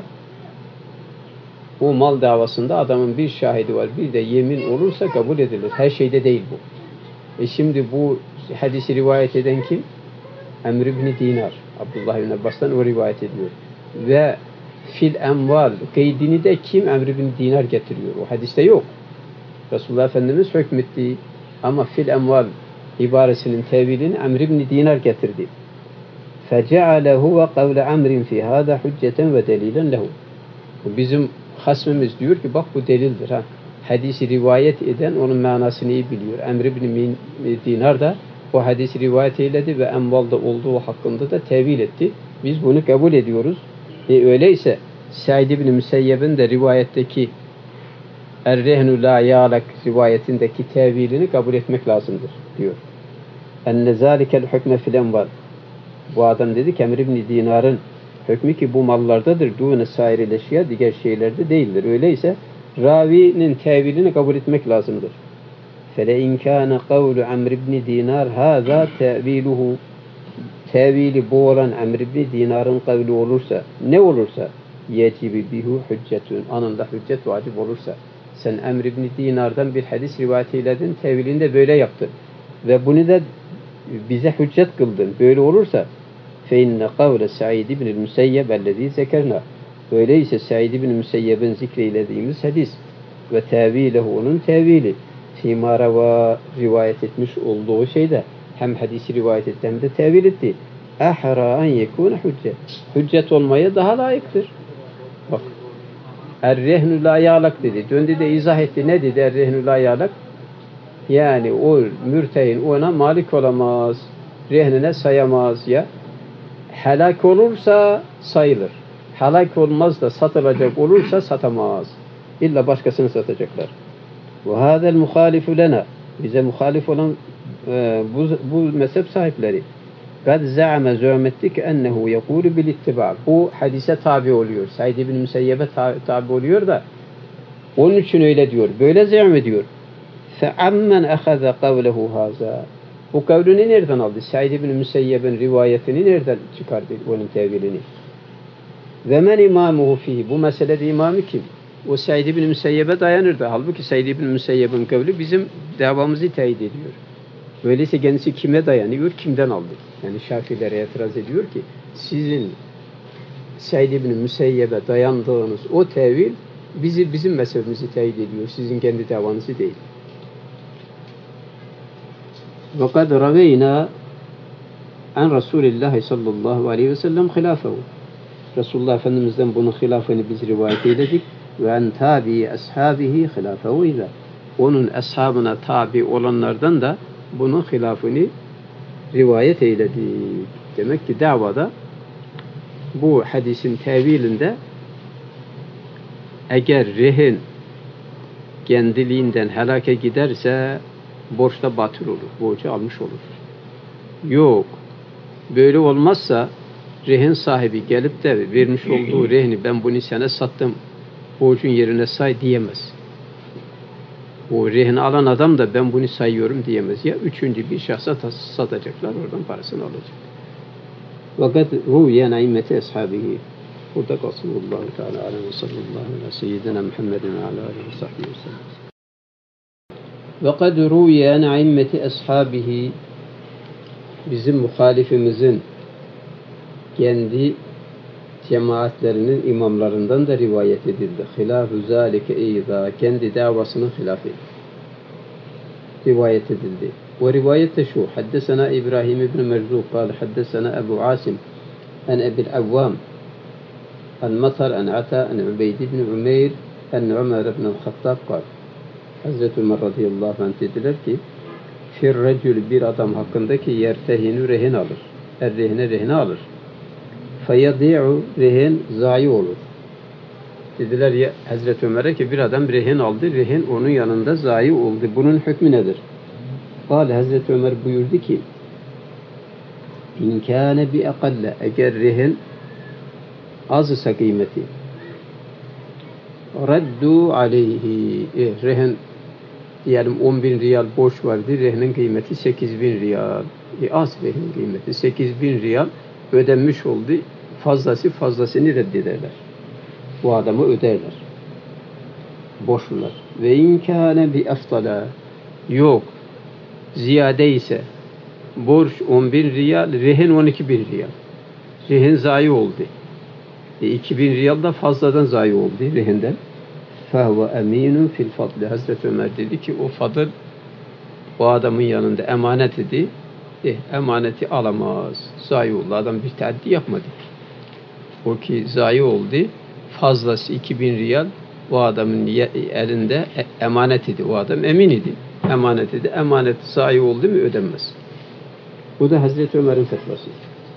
o mal davasında adamın bir şahidi var, bir de yemin olursa kabul edilir. Her şeyde değil bu. Şimdi bu hadisi rivayet eden kim? Amr ibn Dinar. Abdullah ibn Abbas'tan o rivayet ediyor. Ve fil emval kaydini de kim? Amr ibn Dinar getiriyor. O hadiste yok. Resulullah Efendimiz hükmetti. Ama fil emval ibaresinin tevilini Amr ibn Dinar getirdi. فَجَعَلَهُ وَقَوْلَ عَمْرٍ فِي هَذَا حُجَّةً وَدَلِيلًا لَهُ. Bizim hasmimiz diyor ki bak bu delildir. Hadisi rivayet eden onun manasını iyi biliyor. Amr ibn Dinar da o hadisi rivayet eyledi ve emvalda olduğu hakkında da tevil etti. Biz bunu kabul ediyoruz. Öyleyse Said ibn Müseyyeb'in de rivayetteki Er-Rehnu la ya'lak rivayetindeki tevilini kabul etmek lazımdır diyor. Enne zâlikel hükme fil enval. Bu adam dedi ki Amr ibn Dinar'ın hükmü ki bu mallardadır. Dûne sairil eşya diğer şeylerde değildir. Öyleyse ravinin tevilini kabul etmek lazımdır. Fele in kâne kavlu Amr ibn Dinar hâzâ teviluhu. Tevili bu olan Amr ibn Dinar'ın kavli olursa, ne olursa yecibi bihu hüccetun. Anında hüccet vacip olursa. Sen Amr ibn Dinar'dan bir hadis rivayet eyledin, tevilinde böyle yaptın. Ve bunu da bize hüccet kıldın. Böyle olursa فَاِنَّ قَوْلَ سَعِيدِ بْنِ الْمُسَيَّبَ الَّذ۪ي زَكَرْنَا. Öyleyse Said ibn Müseyyeb'in zikreylediğimiz hadis ve tevilehu onun tevili fîmâ revâ rivayet etmiş olduğu şeyde hem hadisi rivayet etti hem de tevil etti. اَحْرَا اَنْ يَكُونَ hüccet. Hüccet olmaya daha layıktır. Bak. Er-Rehnu la ya'lak dedi. Döndü de izah etti. Ne dedi Er-Rehnu la ya'lak? Yani o mürtehin ona malik olamaz. Rehnine sayamaz ya. Helak olursa sayılır. Helak olmaz da satılacak olursa satamaz. İlla başkasını satacaklar. وَهَذَا الْمُخَالِفُ لَنَا. Bize muhalif olan bu mezhep sahipleri. قَدْ زَعَمَ زُعْمَتِّ كَأَنَّهُ يَقُولُ بِالِاتِّبَعِ. Bu hadise tabi oluyor. Said ibn Müseyyeb'e tabi oluyor da onun için öyle diyor. Böyle zevm ediyor. فَعَمَّنْ أَخَذَ قَوْلَهُ هَذَا. Bu kavlini nereden aldı? Said ibn Müseyyeb'in rivayetini nereden çıkardı? Onun tevilini. Ve men imamuhu fihi. Bu meselede imamı kim? O Said ibn Müseyyeb'e dayanırdı. Halbuki Said ibn Müseyyeb'in kavli bizim davamızı teyit ediyor. Öyleyse kendisi kime dayanıyor? Kimden aldı? Yani Şafilere itiraz ediyor ki sizin Said ibn Müseyyeb'e dayandığınız o tevil bizim mezhebimizi teyit ediyor. Sizin kendi davanızı değil. وَقَدْ رَوَيْنَا عَنْ رَسُولِ اللّٰهِ sallallahu aleyhi ve sellem hilâfehu. Resulullah Efendimiz'den bunun hilafını biz rivayet eyledik. وَاَنْ تَابِي أَصْحَابِهِ خِلَافَهُ اِذَا. Onun ashabına tabi olanlardan da bunun hilafını rivayet eyledik. Demek ki davada bu hadisin tevilinde eğer rehin kendiliğinden helake giderse borçta batıl olur. Borcu almış olur. Yok. Böyle olmazsa rehin sahibi gelip de vermiş olduğu rehni ben bunu sana sattım. Borcun yerine say diyemez. O rehni alan adam da ben bunu sayıyorum diyemez. Ya üçüncü bir şahsa satacaklar. Oradan parasını alacak. Fakat ruyen aimmeti ashabihi. Burada kalsın. Allahu Teala aleyhi ve sallallahu aleyhi ve seyyidina Muhammedin ve ala aleyhi ve sahbihi ve sellem. وَقَدْ رُوِيَ عَنْ عِمَّةِ أَصْحَابِهِ. Bizim muhalifimizin kendi cemaatlerinin imamlarından da rivayet edildi. Hilâf-ı zâlike eyyidâ. Kendi davasının hilafı rivayet edildi. O rivayet de şu. Haddesena İbrahim ibn Merzuk kâle haddesena Ebu Asim en Ebil Avvam en Matar en Ata en Ubeyd ibn Umeyr en Ömer ibn Hattab kâle. Hazreti Ömer radıyallahu anh dediler ki firrecül bir adam hakkındaki yertehinu rehin alır. Rehine alır. Feyadi'u rehin zayi olur. Dediler ya Hazreti Ömer'e ki bir adam rehin aldı. Rehin onun yanında zayi oldu. Bunun hükmü nedir? Kâle Hazreti Ömer buyurdu ki İn kâne bi ekalle eğer rehin az ise kıymeti raddu aleyhi rehin diyelim 10.000 riyal borç vardı. Rehinin kıymeti 8.000 riyal. Az rehin kıymeti 8.000 riyal ödenmiş oldu. Fazlasını reddederler. Bu adamı öderler. Boşlar. Ve inkâne bi eftala yok. Ziyade ise borç 10.000 riyal, rehin 12.000 riyal. Rehin zayi oldu. 2.000 riyal da fazladan zayi oldu rehinden. فَهُوَ اَم۪ينٌ fil fadli. Hazreti Ömer dedi ki o fadıl o adamın yanında emanet idi. Emaneti alamaz. Zayi oldu. Adam bir teaddi yapmadı. O ki zayi oldu. Fazlası 2.000 riyal o adamın elinde emanet idi. O adam emin idi. Emanet idi. Emanet zayi oldu mu ödenmez. Bu da Hazreti Ömer'in fetvası.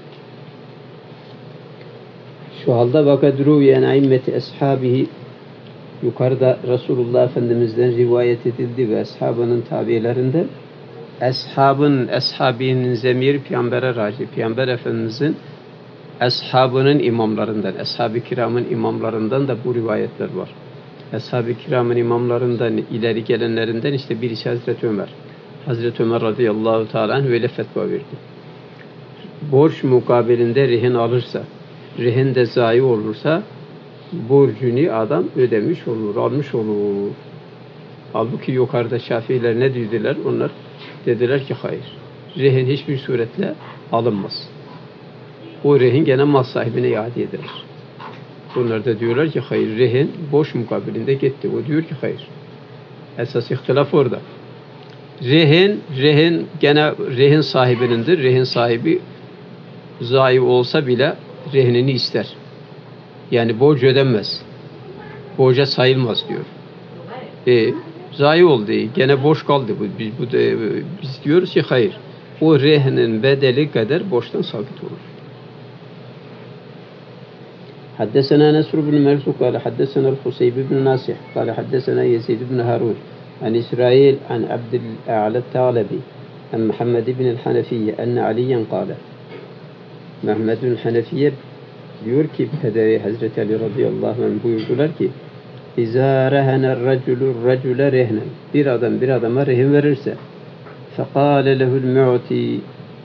Şu halde vakadru yani aimmeti ashabihi yukarıda Resulullah Efendimiz'den rivayet edildi ve ashabının tabiilerinden eshabinin zemiri Peygamber'e raci. Peygamber Efendimiz'in eshabının imamlarından, ashab-ı kiramın imamlarından da bu rivayetler var. Ashab-ı kiramın imamlarından ileri gelenlerinden işte birisi Hazreti Ömer. Hazreti Ömer radıyallahu teala anh öyle fetva verdi. Borç mukabilinde rehin alırsa, rehin de zayi olursa borcunu adam ödemiş olur, almış olur. Halbuki yukarıda Şafiiler ne dediler? Onlar dediler ki hayır. Rehin hiçbir suretle alınmaz. O rehin gene mal sahibine iade edilir. Bunlar da diyorlar ki hayır. Rehin borç mukabilinde gitti. O diyor ki hayır. Esas ihtilaf orada. Rehin gene rehin sahibinindir. Rehin sahibi zayi olsa bile rehinini ister. Yani borç ödenmez. Borca sayılmaz diyor. Zayi oldu. Gene borç kaldı. Biz diyoruz ki hayır. O rehinin bedeli kadar borçtan sabit olur. حدثنا نصر بن مرزوق قال حدثنا الخصيب بن ناصح قال حدثنا يزيد بن هارون عن إسرائيل عن عبد الأعلى الثعلبي عن محمد بن الحنفية أن عليا قال Mehmed bin Hanefiye diyor ki pederi Hazreti Ali radıyallahu anh buyurdular ki İzâ rehene racule rehnen bir adam bir adama rehin verirse fekâle lehul mu'ti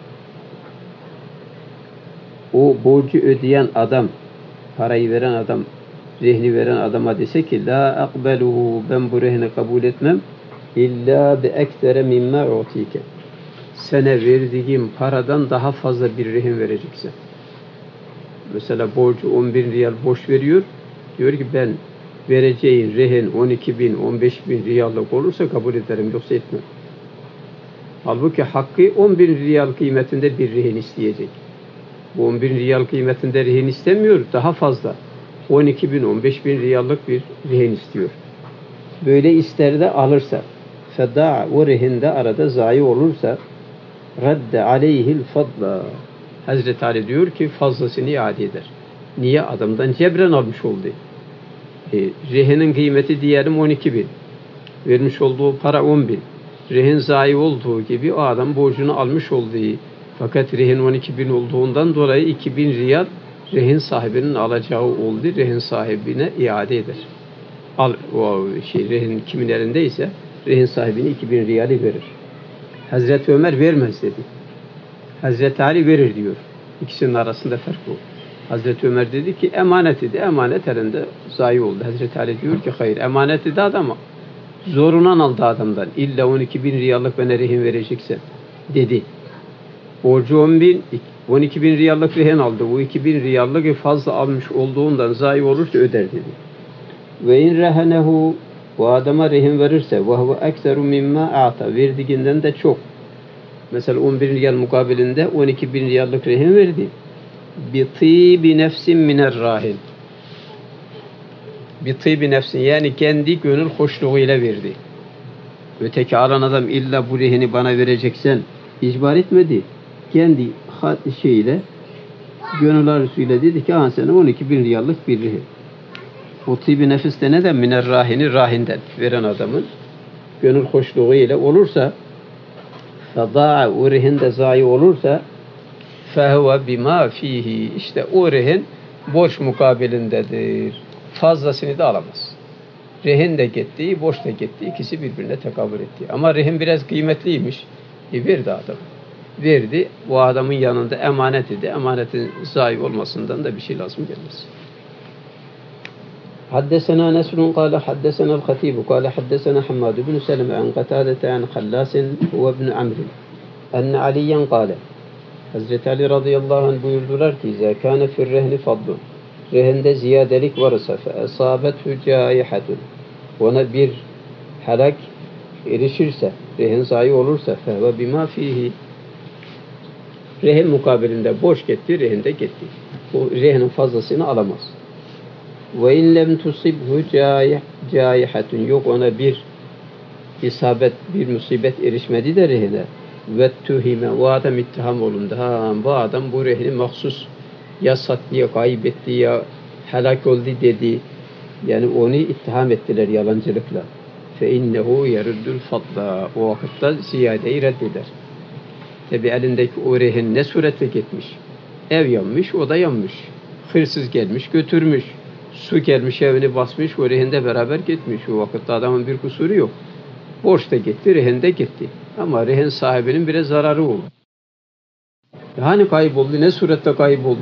o borcu ödeyen adam parayı veren adam rehni veren adama dese ki la akbeluhu ben bu rehni kabul etmem illa bi eksere mimma u'tike sana verdiğim paradan daha fazla bir rehin vereceksin. Mesela borcu 10.000 riyal borç veriyor. Diyor ki ben vereceğin rehin 12.000, 15.000 riyallık olursa kabul ederim yoksa etmem. Halbuki hakkı 10.000 riyal kıymetinde bir rehin isteyecek. Bu 10.000 riyal kıymetinde rehin istemiyor. Daha fazla. 12.000, 15.000 riyallık bir rehin istiyor. Böyle ister de alırsa feda o rehinde arada zayi olursa radde aleyhil fadla. Hazreti Ali diyor ki fazlasını iade eder. Niye? Adamdan cebren almış oldu. Rehinin kıymeti diyelim 12.000. Vermiş olduğu para 10.000. Rehin zayi olduğu gibi o adam borcunu almış olduğu. Fakat rehin 12.000 olduğundan dolayı 2.000 riyal rehin sahibinin alacağı oldu. Rehin sahibine iade eder. Rehin kimin elindeyse rehin sahibine 2.000 riyali verir. Hazreti Ömer vermez dedi. Hazreti Ali verir diyor. İkisinin arasında fark bu. Hazreti Ömer dedi ki emanet idi. Emanet elinde zayi oldu. Hazreti Ali diyor ki hayır emanet idi adama. Zorundan aldı adamdan. İlla 12.000 riyallık bana rehin vereceksin dedi. Borcu 10.000, 12.000 riyallık rehin aldı. Bu 2.000 riyallık fazla almış olduğundan zayi olursa öder dedi. Ve in rehenehu bu adama rehin verirse ve huve ekseru mimma a'ta verdiğinden de çok. Mesela 11 riyal mukabilinde 12.000 riyallık rehin verdi. Bi tibi nefsin miner rahin. Bi tibi nefsin yani kendi gönül hoşluğuyla verdi. Öteki alan adam illa bu rehini bana vereceksen icbar etmedi. Kendi şeyiyle, gönül arzusuyla dedi ki sana 12 bin riyallık bir rehin. O tibi nefiste neden? Miner rahini, rahinden veren adamın gönül hoşluğu ile olursa, fada'a, o rehin de zayi olursa, fehuve bima fihi, işte o rehin borç mukabilindedir. Fazlasını da alamaz. Rehin de gitti, borç da gitti. İkisi birbirine tekabül etti. Ama rehin biraz kıymetliymiş. Verdi adam. Verdi. O adamın yanında emanet idi. Emanetin zayi olmasından da bir şey lazım gelmez. حدثنا نسر قال حدثنا الخطيب قال حدثنا حماد بن سلمة عن قتادة عن خلاس هو ابن عمرو أن عليا قال Hazreti Ali radıyallahu anh buyurdular ki zekâne firrehni fadlun, rehinde ziyadelik varsa fe esâbethü câihatun, ona bir helak erişirse, rehin zayi olursa fehve bima fihi, rehin mukabilinde boş gitti, rehin de gitti. O rehinin fazlasını alamaz. Ve in lem tusibhu câihatun, yok ona bir isabet, bir musibet erişmedi de rehine, ve tuhime, o adam ittiham olundu. Bu adam bu rehini mahsus ya sattı ya kaybetti ya helak oldu dedi. Yani onu ittiham ettiler yalancılıkla. Fe innehu yeruddul fadla, o vakitte ziyadeyi reddeder. Tabi elindeki o rehin ne surette gitmiş? Ev yanmış, o da yanmış. Hırsız gelmiş, götürmüş. Su gelmiş, evini basmış, o rehinde beraber gitmiş. O vakitte adamın bir kusuru yok. Borç da gitti, rehin de gitti. Ama rehin sahibinin bile zararı oldu. Hani kayboldu, ne surette kayboldu?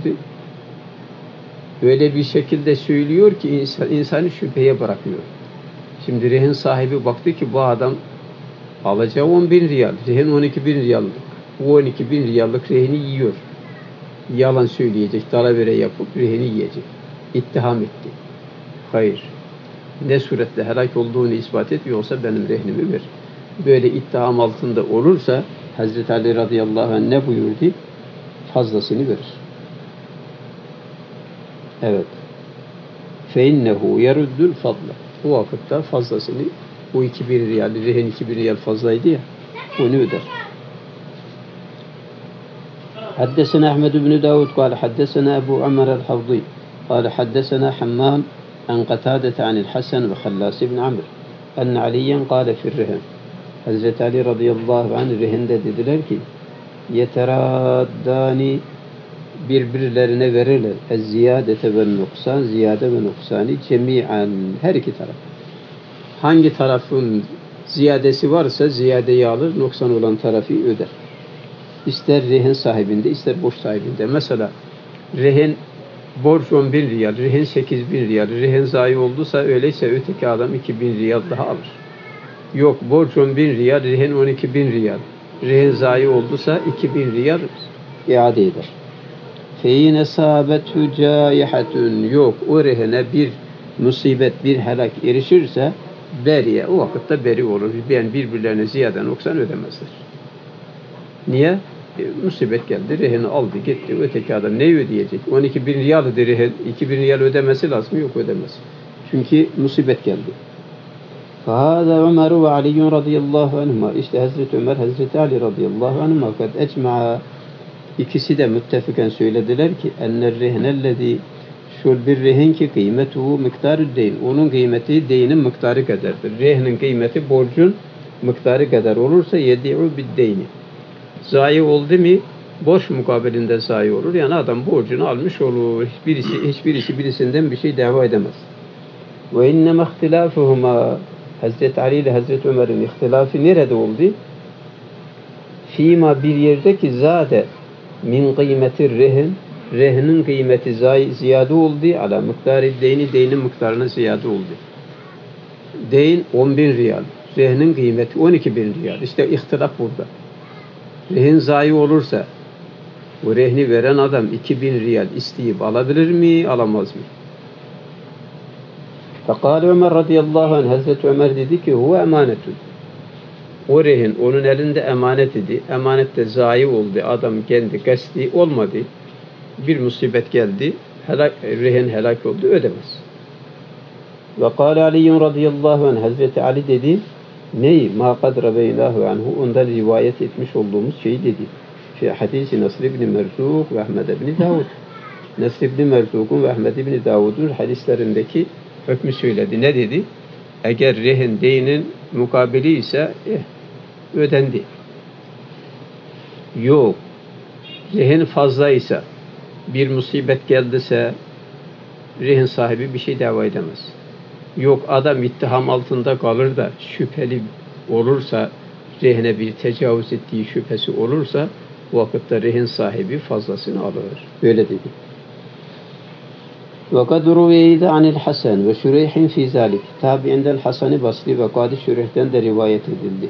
Öyle bir şekilde söylüyor ki insanı şüpheye bırakıyor. Şimdi rehin sahibi baktı ki bu adam alacağı 10 bin riyal, rehin 12 bin riyallık. Bu 12 bin riyallık rehini yiyor. Yalan söyleyecek, dalavere yapıp rehini yiyecek. İttiham etti. Hayır. Ne surette helak olduğunu ispat etmiyorsa benim rehnimi ver. Böyle ittiham altında olursa Hazreti Ali radıyallahu anh ne buyurdu? Fazlasını verir. Evet. فَاِنَّهُ يَرُدُّ الْفَضْلَ, bu vakitte fazlasını, bu 2000 riyal, rehin 2000 riyal fazlaydı ya, onu öder. حدثنا أحمد بن داود قال حدثنا أبو عمر الحوضي قال حدثنا حمام عن قتادة عن الحسن وخلاس بن عمرو أن عليا قال في الرهن, Hazreti Ali radıyallahu anh rehinde dediler ki yeteraddani, birbirlerine verirler ziyadete ve nuksan, ziyade ve nuksani cemiyen, her iki taraf. Hangi tarafın ziyadesi varsa ziyadeyi alır, noksan olan tarafı öder. İster rehin sahibinde, ister borç sahibinde. Mesela rehin borç 10 bin riyal, rehin 8 bin riyal, rehin zayi olduysa öyleyse öteki adam 2 bin riyal daha alır. Yok, borç 10 bin riyal, rehin 12 bin riyal, rehin zayi olduysa 2 bin riyal iade eder. فَاِنَ سَابَتْهُ جَائِحَةٌ, yok, o rehine bir musibet, bir helak erişirse beriye, o vakitte beri olur. Yani birbirlerine ziyade noksan ödemezler. Niye? Musibet geldi, rehini aldı, gitti. Öteki adam neyi ödeyecek? 12 bin riyalıdır rehin, 2 bin riyal ödemesi lazım. Yok, ödemez. Çünkü musibet geldi. فَهَذَا عُمَرُ وَعَلِيٌّ رَضِيَ اللّٰهُ عَنْهُمَا, İşte Hazreti Ömer, Hazreti Ali radıyallahu anhuma kad ecma'a, ikisi de müttefiken söylediler ki ennel rehnellezî, şu bir rehin ki kıymetuhu miktarı deyn, onun kıymeti deynin miktarı kadardır. Rehnin kıymeti borcun miktarı kadar olursa yedi'u biddeyni, zayi oldu mu borç mukabilinde zayi olur. Yani adam borcunu almış olur. Hiçbirisi birisinden bir şey dava edemez. Ve inneme ihtilâfuhuma, Hazreti Ali ile Hazreti Ömer'in ihtilafı nerede oldu? Fîmâ, bir yerde ki zâde min kıymetir rehin, rehinin kıymeti ziyade oldu, ala miktarı deyni, deynin miktarına ziyade oldu. Deyn 10 bin riyal, rehinin kıymeti 12 bin riyal. İşte ihtilaf burada. Rehin zayi olursa bu rehni veren adam 2000 riyal isteyip alabilir mi, alamaz mı? Fekâle Ömer radıyallahu anh, Hazreti Ömer dedi ki huve emanetun, o rehin onun elinde emanet idi. Emanette zayi oldu. Adam kendi kasti olmadı. Bir musibet geldi. Rehin helak oldu. Ödemez. Ve kâle Aliyyun radıyallahu anh, Hazreti Ali dedi Neyi? Ma kad raveynahu anhu, ondan rivayet etmiş olduğumuz şeyi dedi. Fi hadisi Nasr ibn Merzuk ve Ahmed ibn Davud. Nasr ibn Merzuk'un ve Ahmed ibn Davud'un hadislerindeki hükmü söyledi. Ne dedi? Eğer rehin deyinin mukabili ise ödendi. Yok. Rehin fazlaysa, bir musibet geldiyse rehin sahibi bir şey dava edemez. Yok, adam ittiham altında kalır da şüpheli olursa, rehine bir tecavüz ettiği şüphesi olursa o vakitte rehin sahibi fazlasını alır. Böyle dedi. وَقَدْ رُوَيْدَ عَنِ الْحَسَنِ وَشُرَيْحٍ فِي ذَٰلِكِ Tabi'inden Hasan-ı Basri ve Kadı Şureyh'ten de rivayet edildi.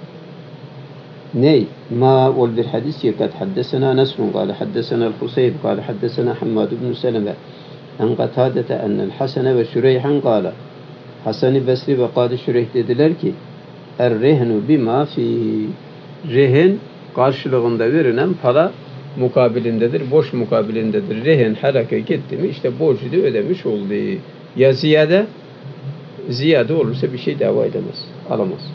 Ney? Ma ol bir hadis ki kad haddesena Nesrun kâle haddesena Huseyb kâle haddesena Hammad ibn Seleme en Katadete ennel Hasene ve Şureyhan kâle Hasan-ı Basri ve Kadı Şureyh dediler ki er-rehnu bima fi rehin karşılığında verilen para mukabilindedir, boş mukabilindedir. Rehin helaka gitti mi işte borcu da ödemiş oldu. Ya ziyade olursa bir şey dava edemez, alamaz.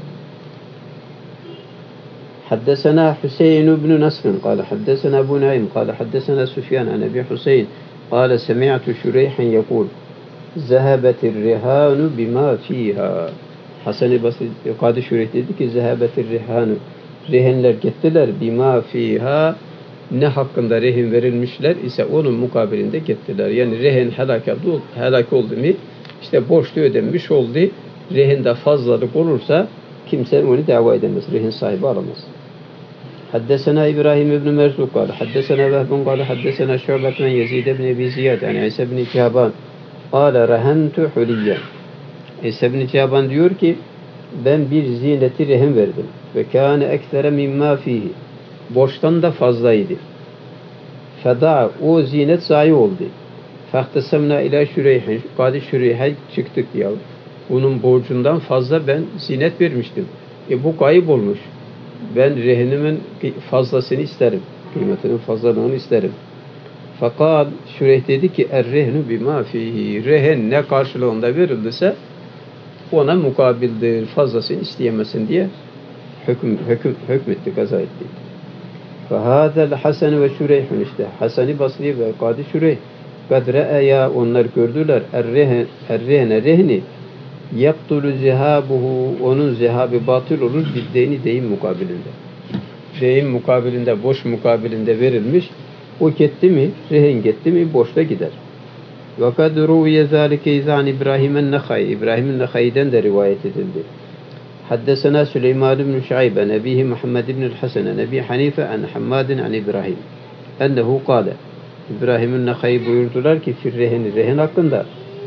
حدثنا حسين بن نصر قال حدثنا أبو نعيم قال حدثنا سفيان عن أبي حسين قال سمعت شريحا يقول ذهبت الرهان بما فيها Hasan-ı Basri Kadı Şureyh dedi ki zehabetir rihanu rehinler gittiler bima fiha ne hakkında rehin verilmişler ise onun mukabilinde gittiler. Yani rehin helak oldu mu işte borçlu ödenmiş oldu. Rehinde fazlalık olursa kimse onu dava edemez. Rehin sahibi alamaz. حدثنا إبراهيم بن مرزوق قال حدثنا وهب قال حدثنا شعبة بن يزيد بن أبي زياد عن عيسى بن جابان قال رهنت حليا İsa bin Caban diyor ki ben bir zineti rehin verdim ve kâne eksere mimma fihi borçtan da fazlaydı. Feda o zinet zayi oldu. Fahtasamna ila Şüreyhin Kadı Şüreyh'e çıktık diyor. Bunun borcundan fazla ben zinet vermiştim. Bu kayıp olmuş. Ben rehinimin fazlasını isterim. Kıymetinin fazlalığını isterim. Fakat Şüreyh dedi ki er-rehnu bima fihi rehin ne karşılığında verildiyse ona mukabildir. Fazlasını isteyemesin diye hükmetti, kaza etti. Fehâzel Hasan ve Şüreyhun işte Hasan-ı Basri ve Kadı Şüreyh kad re'eya onlar gördüler er-rehne rehni yaptulu zihabuhu onun zihabı batıl olur biddeyni deyim mukabilinde. Deyim mukabilinde, boş mukabilinde verilmiş. O gitti mi, rehin gitti mi boşta gider. Ve kad ruviye zâlike izân İbrahim'en Nekhai. İbrahim'in Nekhai'den de rivayet edildi. Haddesena Süleyman ibn Şuaybe, nebihi Muhammed ibn el-Hasan, nebi Hanife an Hammadin an İbrahim. Ennehu kâle. İbrahim'in Nekhai buyurdular ki rehin hakkında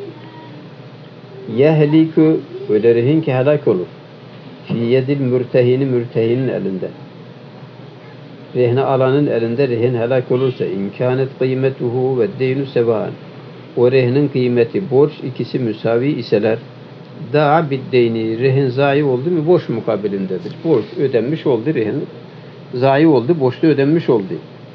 yehliku öyle rehin ki helak olur. Fi yedil mürtehinin elinde. Rehne alanın elinde rehin helak olursa imkanet kıymetuhu ve deynu sevan. O rehinin kıymeti borç ikisi müsavi iseler da'a biddeyni rehin zayi oldu mu borç mukabilindedir. Borç ödenmiş oldu rehin zayi oldu borçlu ödenmiş oldu.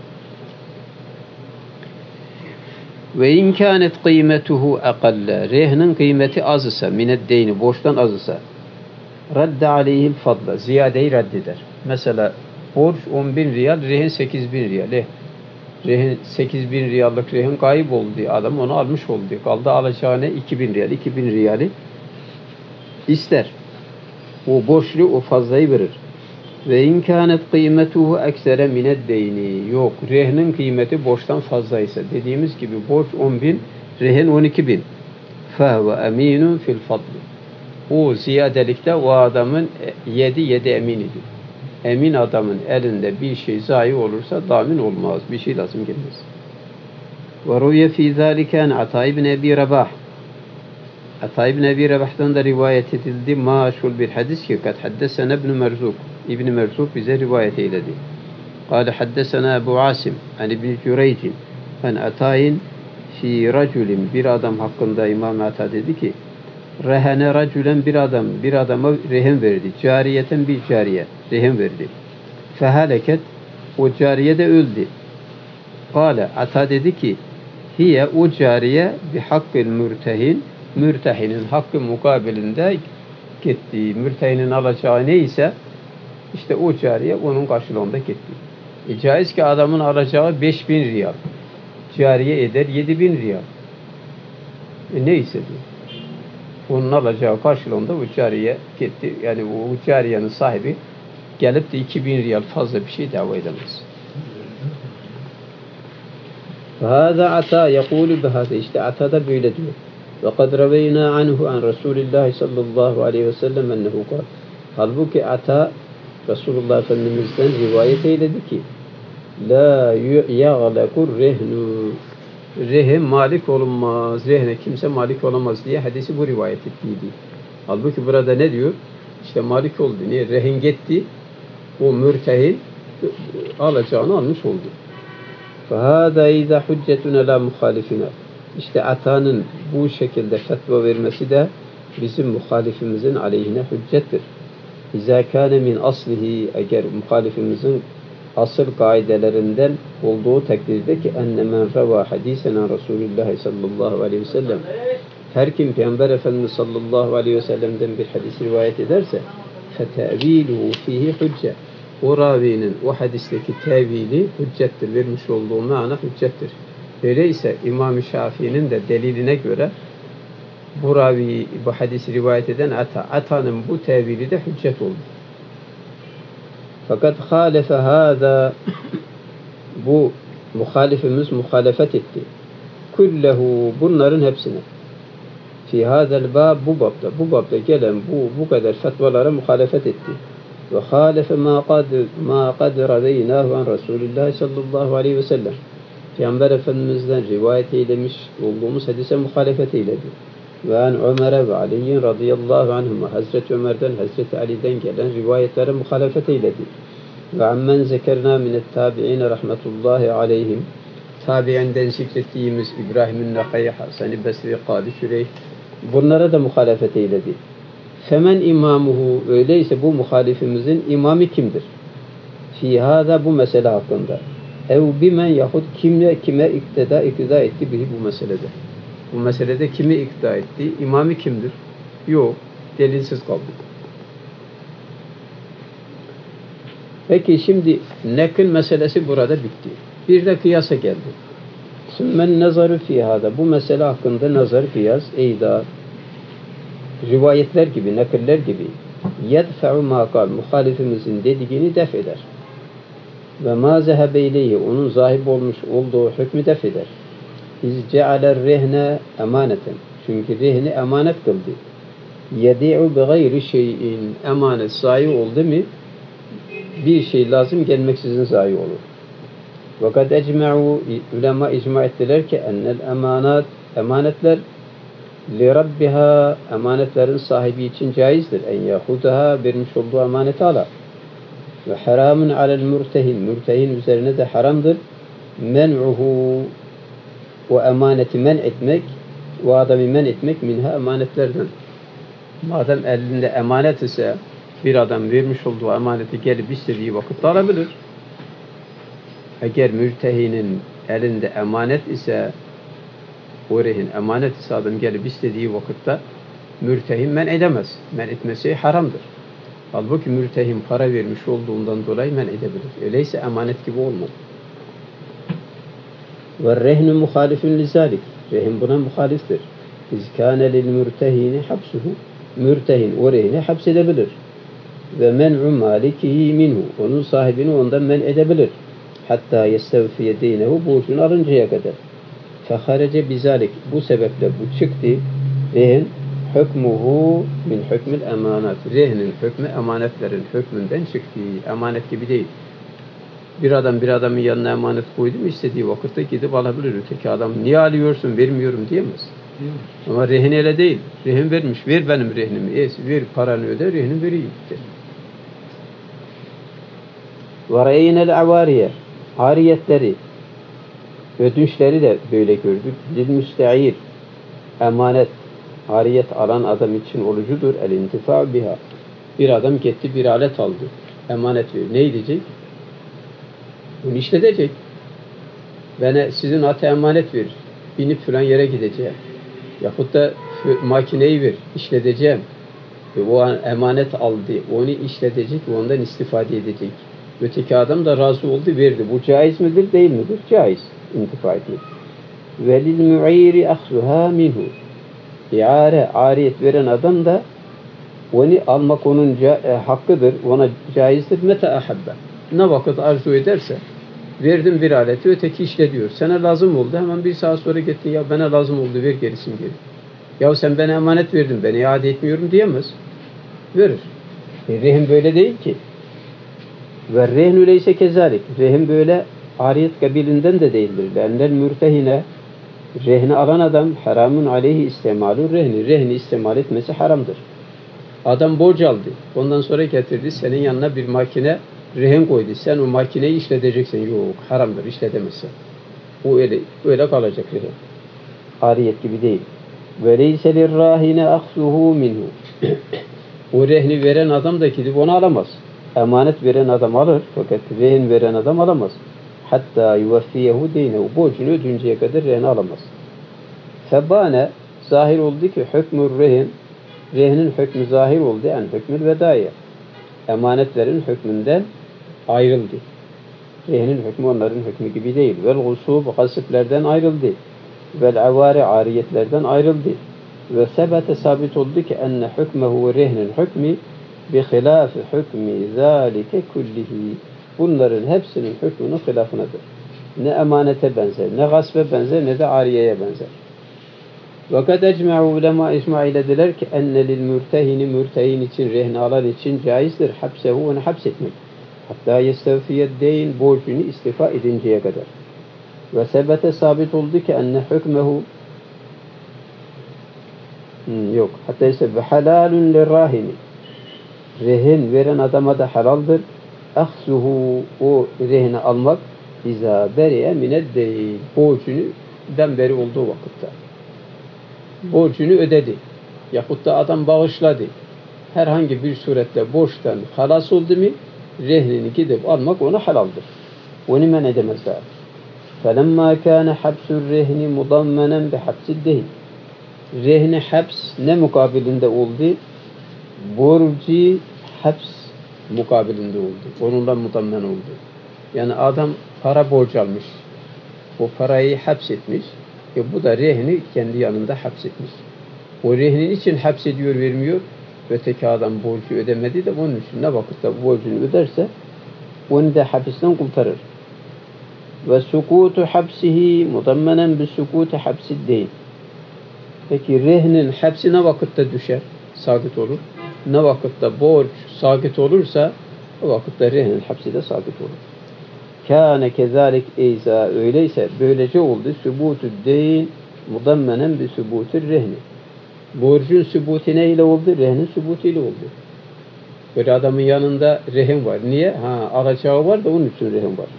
Ve imkanet kıymetuhu akalle rehinin kıymeti az ise mineddeyni borçtan az ise radde aleyhil fadla ziyadeyi reddeder. Mesela borç 10.000 riyal, rehin 8.000 riyal. Rehin 8.000 riyallık rehin kayıp oldu. Adam onu almış oldu. Kaldı alacağına 2.000 riyal. 2.000 riyali ister. O borçlu o fazlayı verir. Ve imkanet kıymetuhu eksere mineddeyni. Yok. Rehinin kıymeti borçtan fazlaysa. Dediğimiz gibi borç 10.000, rehin 12.000. Fehve eminun fil fadli. O ziyadelikte o adamın 7 emin idi. Emin adamın elinde bir şey zayi olursa damin olmaz. Bir şey lazım gelmez. Ve ruye fî zâliken Ata ibn Ebi Rabah. Ata ibn Ebi Rabah'tan da rivayet edildi. Maşhur bir hadis ki kad haddesena ibn Merzuk. İbn Merzuk bize rivayet eyledi. Kâle haddesena Ebu Asim an ibn Cüreycin an Ata'in fi raculin bir adam hakkında İmam Ata dedi ki rehene racülen bir adama rehin verdi. Cariyeten bir cariye rehin verdi. Fehaleket o cariye de öldü. Kâle Ata dedi ki hiye o cariye bi hakkil mürtehinin hakkı mukabilinde ettiği, mürtehinin alacağı neyse işte o cariye onun karşılığında gitti. Caiz ki adamın alacağı 5.000 riyal. Cariye eder 7.000 riyal. Neyse diyor. Onun alacağı karşılığında bu cariye gitti. Yani o cariyenin sahibi gelip de 2.000 riyal fazla bir şey dava edemez. Hâzâ atâ yekûlü bihâzâ. İşte ata da böyle diyor. وَقَدْ رَوَيْنَا عَنْهُ عَنْ رَسُولِ اللّٰهِ sallallahu aleyhi ve sellem ennehu kâl. Halbuki ata Resulullah Efendimiz'den rivayet eyledi ki la yaglekur rehnu, rehin malik olunmaz, rehne kimse malik olamaz diye hadisi bu rivayet ettiydi. Halbuki burada ne diyor? İşte malik oldu. Niye? Rehin gitti. O mürtehin alacağını almış oldu. فَهَذَا اِذَا حُجَّتُنَا لَا مُخَالِفِنَا. İşte atanın bu şekilde fetva vermesi de bizim muhalifimizin aleyhine hüccettir. İzâ kâne min aslihi, eğer muhalifimizin asıl kaidelerinden olduğu takdirde ki enne men reva hadisen an Resulullah sallallahu aleyhi ve sellem, her kim Peygamber Efendimiz sallallahu aleyhi ve sellem'den bir hadis rivayet ederse feteviluhu fihi hücce, o ravinin o hadisteki tevili hüccettir, vermiş olduğu mana hüccettir. Öyleyse İmam-ı Şafii'nin de deliline göre bu ravi, bu hadisi rivayet eden atanın bu tevili de hüccet oldu. Fakat hâlefe hâzâ, bu muhalifimiz muhalefet etti. Kullehu, bunların hepsine. Fî hâzel bâb, bu babda gelen bu kadar fetvalara muhalefet etti. Ve hâlefe mâ kad raveynâhu an Resulullah sallallahu aleyhi ve sellem. Peygamber Efendimiz'den rivayet eylemiş olduğumuz hadise muhalefet eyledi. Ve an Ömer'e ve Ali'nin radıyallahu anhuma, Hazreti Ömer'den, Hazreti Ali'den gelen rivayetlere muhalefet eyledi. Ve ammen zekerna minet tabi'ine rahmetullahi aleyhim, tabi'inden zikrettiğimiz İbrahim'in Nakayy, Hasan-ı Besri, Kâdi Şüreyh, bunlara da muhalefet eyledi. Femen imamuhu, öyleyse bu muhalifimizin imamı kimdir? Fî hâzâ, bu mesele hakkında. Ev bimen, yahut kime iktida etti bihi, bu meselede. Bu meselede kimi iktida etti? İmamı kimdir? Yok. Delilsiz kaldı. Peki şimdi nekil meselesi burada bitti. Bir de kıyasa geldi. Sümmen nazarı fî hâzâ, bu mesele hakkında nazar, kıyas, eyda, rivayetler gibi, nakiller gibi yedfe'u mâ kal, muhalifimizin dediğini def eder. Ve mâ zehebe ileyhi, onun zahib olmuş olduğu hükmü def eder. İz ce'aler rehne emaneten, çünkü rehni emanet kıldı. Yedi'u bi gayri şeyin, emanet zayi oldu mu bir şey lazım gelmeksizin zayi olur. Fakat ecme'u, ulema icma ettiler ki ennel emanetler li rabbiha, emanetlerin sahibi için caizdir. En yahudaha, vermiş olduğu emaneti ala. Ve haramun alel mürtehin, mürtehin üzerine de haramdır. Men'uhu, o emaneti men etmek, o adamı men etmek minha, emanetlerden. Madem elinde emanet ise bir adam vermiş olduğu emaneti gelip istediği vakitte alabilir. Eğer mürtehinin elinde emanet ise, o rehin emanet ise adam gelip istediği vakitte mürtehin men edemez. Men etmesi haramdır. Halbuki mürtehin para vermiş olduğundan dolayı men edebilir. Öyleyse emanet gibi olmaz. Ve rehnu muhalifun lizalik. Rehin buna muhaliftir. İzkâne lil mürtehini hapsuhu. Mürtehin o rehini hapsedebilir. Ve men'u malikihi minhu. Onun sahibini ondan men edebilir. Hatta yestevfiye deynehu, borcunu alıncaya kadar. Feharece bizalik. Bu sebeple bu çıktı. Rehin hükmuhu min hükmül emanat. Rehnin hükmü emanetlerin hükmünden çıktı. Emanet gibi değil. Bir adamın yanına emanet koydum, istediği vakitte gidip alabilir. Öteki adam niye alıyorsun, vermiyorum diyemez. Ama rehin öyle değil. Rehin vermiş, ver benim rehnimi. Ver paranı öde, rehini vereyim. Varaynel avariye, ariyetleri, ödünçleri de böyle gördük. Lil müste'ir, emanet, ariyet alan adam için olucudur. El intifa biha. Bir adam gitti, bir alet aldı. Emanet veriyor. Ne edecek? Bunu işletecek. Bana sizin ata emanet verir. Binip falan yere gideceğim. Yahut da makineyi ver, işleteceğim. O emanet aldı, onu işletecek ve ondan istifade edecek. Öteki adam da razı oldu, verdi. Bu caiz midir, değil midir? Caiz. İntifa etmek. Velil mu'iri ahzuha minhu. Ariyet veren adam da onu almak onun hakkıdır, ona caizdir. Meta ahabba. Ne vakit arzu ederse, verdim bir aleti, öteki işte diyor. Sana lazım oldu, hemen bir saat sonra gitti, ya bana lazım oldu, ver gerisini geri. Ya sen bana emanet verdin, ben iade etmiyorum diyemez. Verir. Rehin böyle değil ki. Ve rehin öyleyse kezalik. Rehin böyle ariyet kabilinden de değildir. Lennel mürtehine, rehni alan adam haramun aleyhi istimalu rehni. Rehni istimal etmesi haramdır. Adam borç aldı. Ondan sonra getirdi. Senin yanına bir makine rehin koydu. Sen o makineyi işleteceksin. Yok, haramdır, işletemezsin. O öyle kalacak rehin. Ariyet gibi değil. Ve leyse lirrahine aksuhu minhu. O rehni veren adam da gidip onu alamaz. Emanet veren adam alır, fakat rehin veren adam alamaz. Hatta yuvaffiyehu deynehu. Borcunu ödünceye kadar rehni alamaz. Febane, zahir oldu ki hükmü rehin, rehinin hükmü zahir oldu. Yani hükmül vedaya. Emanetlerin hükmünden ayrıldı. Rehinin hükmü onların hükmü gibi değil. Vel gusub, gasiplerden ayrıldı. Vel avari, ariyetlerden ayrıldı. Ve sebete sabit oldu ki enne hükmehu ve rehnin hükmü bi hilâfi hükmü zâlike kullihi. Bunların hepsinin hükmünün hilafınadır. Ne emanete benzer, ne gasbe benzer, ne de ariyeye benzer. Fakat ecma'u ulema icma ilediler ki enne lil mürtehini, mürtehin için, rehni alan için caizdir hapsehu, onu hapsetmek. Hatta yestevfiyed deyin, borcunu istifa edinceye kadar. Ve sebete sabit oldu ki enne hükmehu hatta ise ve halalun lirrahini, rehin veren adama da halaldır. Ahsuhu, o rehini almak izâ beriye mineddeyn, borcunu beri olduğu vakitte. Borcunu ödedi. Yahut da adam bağışladı. Herhangi bir surette borçtan halas oldu mu, rehnini gidip almak ona halaldır. Onu men edemezler. فَلَمَّا كَانَ حَبْسُ الرَّهْنِ مُضَمَّنًا بِحَبْسِ الدَّيْنِ. Rehni haps ne mukabilinde oldu? Borcu haps mukabilinde oldu. Onunla mudammen oldu. Yani adam para borç almış. O parayı hapsetmiş. Bu da rehni kendi yanında hapsetmiş. O rehnin için hapsediyor, vermiyor. Öteki adam borcu ödemedi de onun için ne vakitte borcunu öderse onu da hapisten kurtarır. Ve sukutu hapsihi mudammenen bi sukutu hapsiddeyn. Peki rehnin hapsi ne vakitte düşer? Sabit olur. Ne vakitte borç sabit olursa o vakitte rehnin hapsi de sabit olur. Kâne kezalik eyza, öyleyse böylece oldu. Sübutu deyn mudammenen bi sübutur rehni. Borcun sübutu neyle oldu? Rehnin sübutu ile oldu. Böyle adamın yanında rehin var. Niye? Alacağı var da onun için rehin var.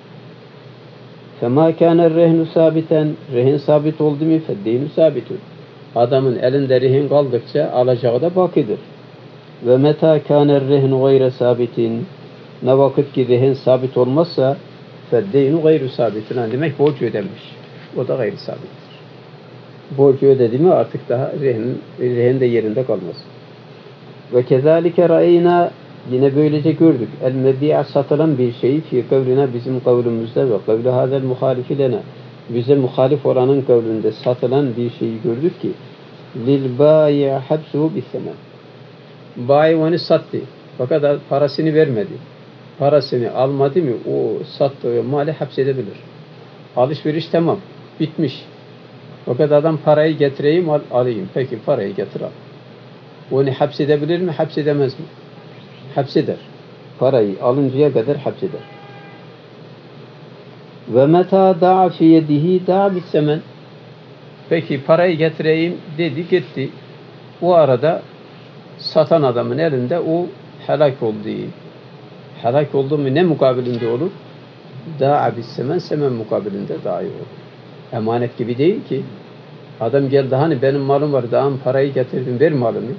فَمَا كَانَ الرَّهْنُ sabiten, rehin sabit oldu mu? فَالدَّيْنُ sabitun. Adamın elinde rehin kaldıkça alacağı da bakidir. Ve meta kâne rehnu gayre sabitin, ne vakit ki rehin sabit olmazsa feddeynu gayru sabitin. Yani demek borç ödenmiş. O da gayri sabittir. Borcu ödedi mi artık daha rehin de yerinde kalmaz. Ve kezalike ra'eyna, yine böylece gördük. El mebi'a, satılan bir şeyi fi kavlina, bizim kavlümüzde ve kavlu hadel muhalifi lena, bize muhalif olanın kavlünde satılan bir şeyi gördük ki lil bayi habsuhu bisemen. Bayi onu sattı. Fakat parasını vermedi. Parasını almadı mı o sattığı mali hapsedebilir. Alışveriş tamam. Bitmiş. Fakat adam parayı getireyim alayım. Peki parayı getir al. Onu hapsedebilir mi? Hapsedemez mi? Hapseder. Parayı alıncaya kadar hapseder. Ve meta da'a fi yedihi da'a bisemen. Peki parayı getireyim dedi, gitti. O arada satan adamın elinde o helak oldu. Helak oldu mu ne mukabilinde olur? Da'a bisemen, semen mukabilinde da'i olur. Emanet gibi değil ki. Adam geldi, hani benim malım var, daha parayı getirdim, ver malımı.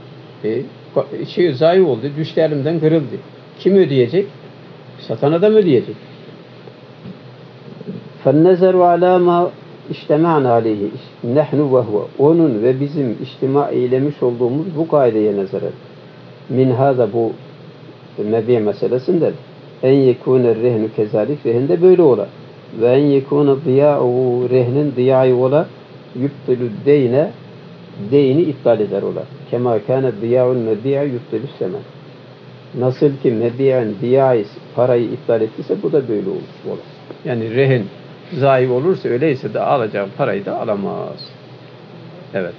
Zayi oldu, düştü elimden, kırıldı. Kim ödeyecek? Satan adam ödeyecek. فَالنَّزَرُ عَلَى مَا İçtema'na aleyhi nehnu ve huve. Onun ve bizim içtima eylemiş olduğumuz bu kaideye nazaret. Min hâza bu mebi meselesinden en yekûne rehnu kezalik rehin de böyle ola. Ve en yekûne diyâ'u rehnin diyâ'yı ola yubtilü deyne deyni iptal eder ola. Kema kâne diyâ'ul mebi'a yubtilü semen. Nasıl ki mebi'en diyâ'yı parayı iptal ettiyse bu da böyle olur. Yani rehin zayi olursa öyleyse de alacağı parayı da alamaz. Evet.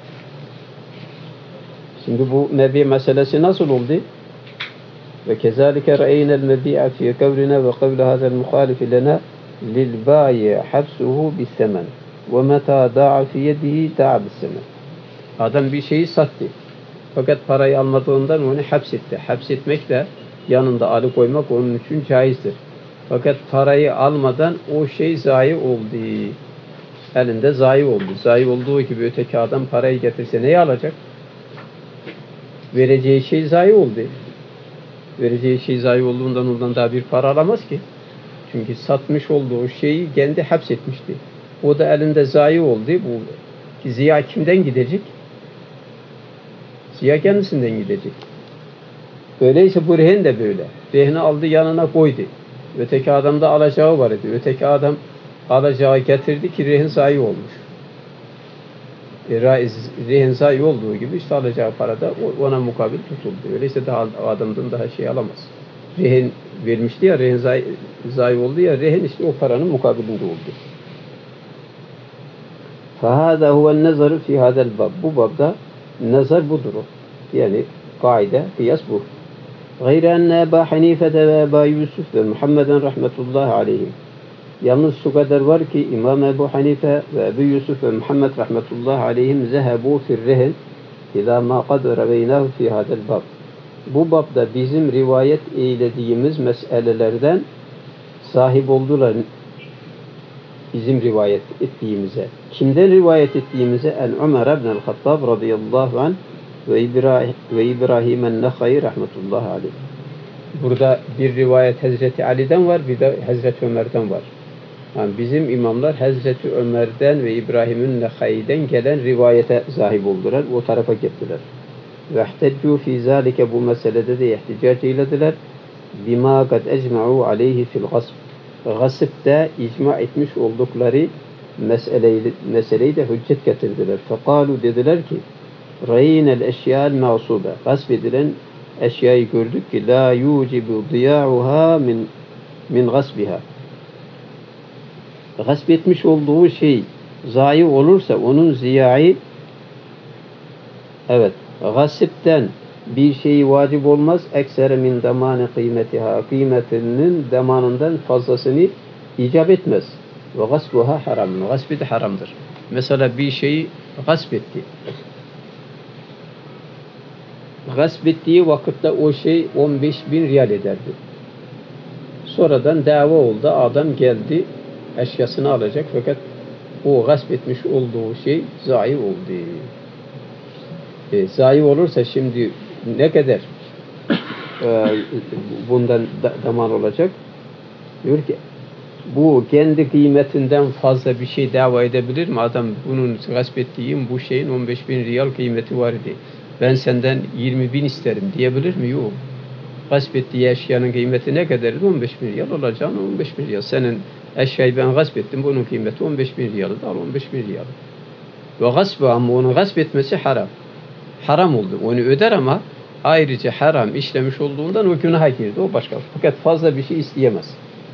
Şimdi bu mebi meselesi nasıl oldu? Ve kezalike ra'eynel mebi'a fi kavlina ve kavle hazel muhalifi lena lil bayi habsuhu bis semen ve meta da'a fi yedihi da'a bis semen. Adam bir şeyi sattı. Fakat parayı almadığından onu hapsetti. Hapsetmek de yanında alıkoymak onun için caizdir. Fakat parayı almadan o şey zayi oldu. Elinde zayi oldu. Zayi olduğu gibi öteki adam parayı getirse neyi alacak? Vereceği şey zayi oldu. Vereceği şey zayi olduğundan ondan daha bir para alamaz ki. Çünkü satmış olduğu şeyi kendi hapsetmişti. O da elinde zayi oldu. Bu ziya kimden gidecek? Ziya kendisinden gidecek. Öyleyse bu rehin de böyle. Rehini aldı yanına koydu. Öteki adamda alacağı var idi. Öteki adam alacağı getirdi ki rehin zayi olmuş. Rehin zayi olduğu gibi işte alacağı para da ona mukabil tutuldu. Öyleyse daha adamdan daha şey alamaz. Rehin vermişti ya, rehin zayi oldu ya, rehin işte o paranın mukabilinde oldu. فَهَذَا هُوَ النَّظَرُ فِي هَذَا الْبَابِ. Bu babda nazar budur. Yani kaide, kıyas bu. غَيْرَ أَنَّ أَبَا حَن۪يفَةَ وَأَبَا يُوسُفَ وَمُحَمَّدًا rahmetullahi aleyhim. Yalnız şu kadar var ki İmam Ebu Hanife ve Ebu Yusuf ve Muhammed rahmetullahi aleyhim zehebu firrehin ila ma kad reveynahu fi hadel bab. Bu babda bizim rivayet eylediğimiz meselelerden sahip oldular. Bizim rivayet ettiğimize. Kimden rivayet ettiğimize? En Ömer ibn el-Hattab radıyallahu anh ve İbrahim en-Nehayi rahmetullahi aleyh. Burada bir rivayet Hazreti Ali'den var, bir de Hazreti Ömer'den var. Yani bizim imamlar Hazreti Ömer'den ve İbrahim'in Nehayi'den gelen rivayete sahip oldular. O tarafa gittiler. Ve ihteccu fi zalike, bu meselede de ihticac eylediler. Bima kad ecma'u aleyhi fil gasb. Gasıpta icma etmiş oldukları meseleyi de hüccet getirdiler. Fekalu, dediler ki reyinel eşyal mağsube. Gasp edilen eşyayı gördük ki la yucibu diya'uha min gasbiha. Gasp etmiş olduğu şey zayi olursa onun ziyai, evet, gasipten bir şeyi vacip olmaz. Eksere min damani kıymetiha. Kıymetinin zamanından fazlasını icap etmez. Ve gasbuha haram. Gasbi de haramdır. Mesela bir şeyi gasp etti. Gasp ettiği vakitte o şey 15.000 riyal ederdi. Sonradan dava oldu. Adam geldi, eşyasını alacak fakat o gasp etmiş olduğu şey zayi oldu. Zayi olursa şimdi ne kadar bundan daman olacak? Diyor ki bu kendi kıymetinden fazla bir şey dava edebilir mi? Adam bunun gasp ettiğim bu şeyin 15.000 riyal kıymeti var idi. Ben senden 20.000 isterim diyebilir mi? Yok. Gasp ettiği eşyanın kıymeti ne kadardı? 15.000 riyal olacağını 15.000 riyal. Senin eşyayı ben gasp ettim. Bunun kıymeti 15.000 riyalı da al 15.000 riyalı. Ve gaspı, ama onu gasp etmesi haram. Haram oldu. Onu öder ama ayrıca haram işlemiş olduğundan o günaha girdi. O başka. Fakat fazla bir şey isteyemez.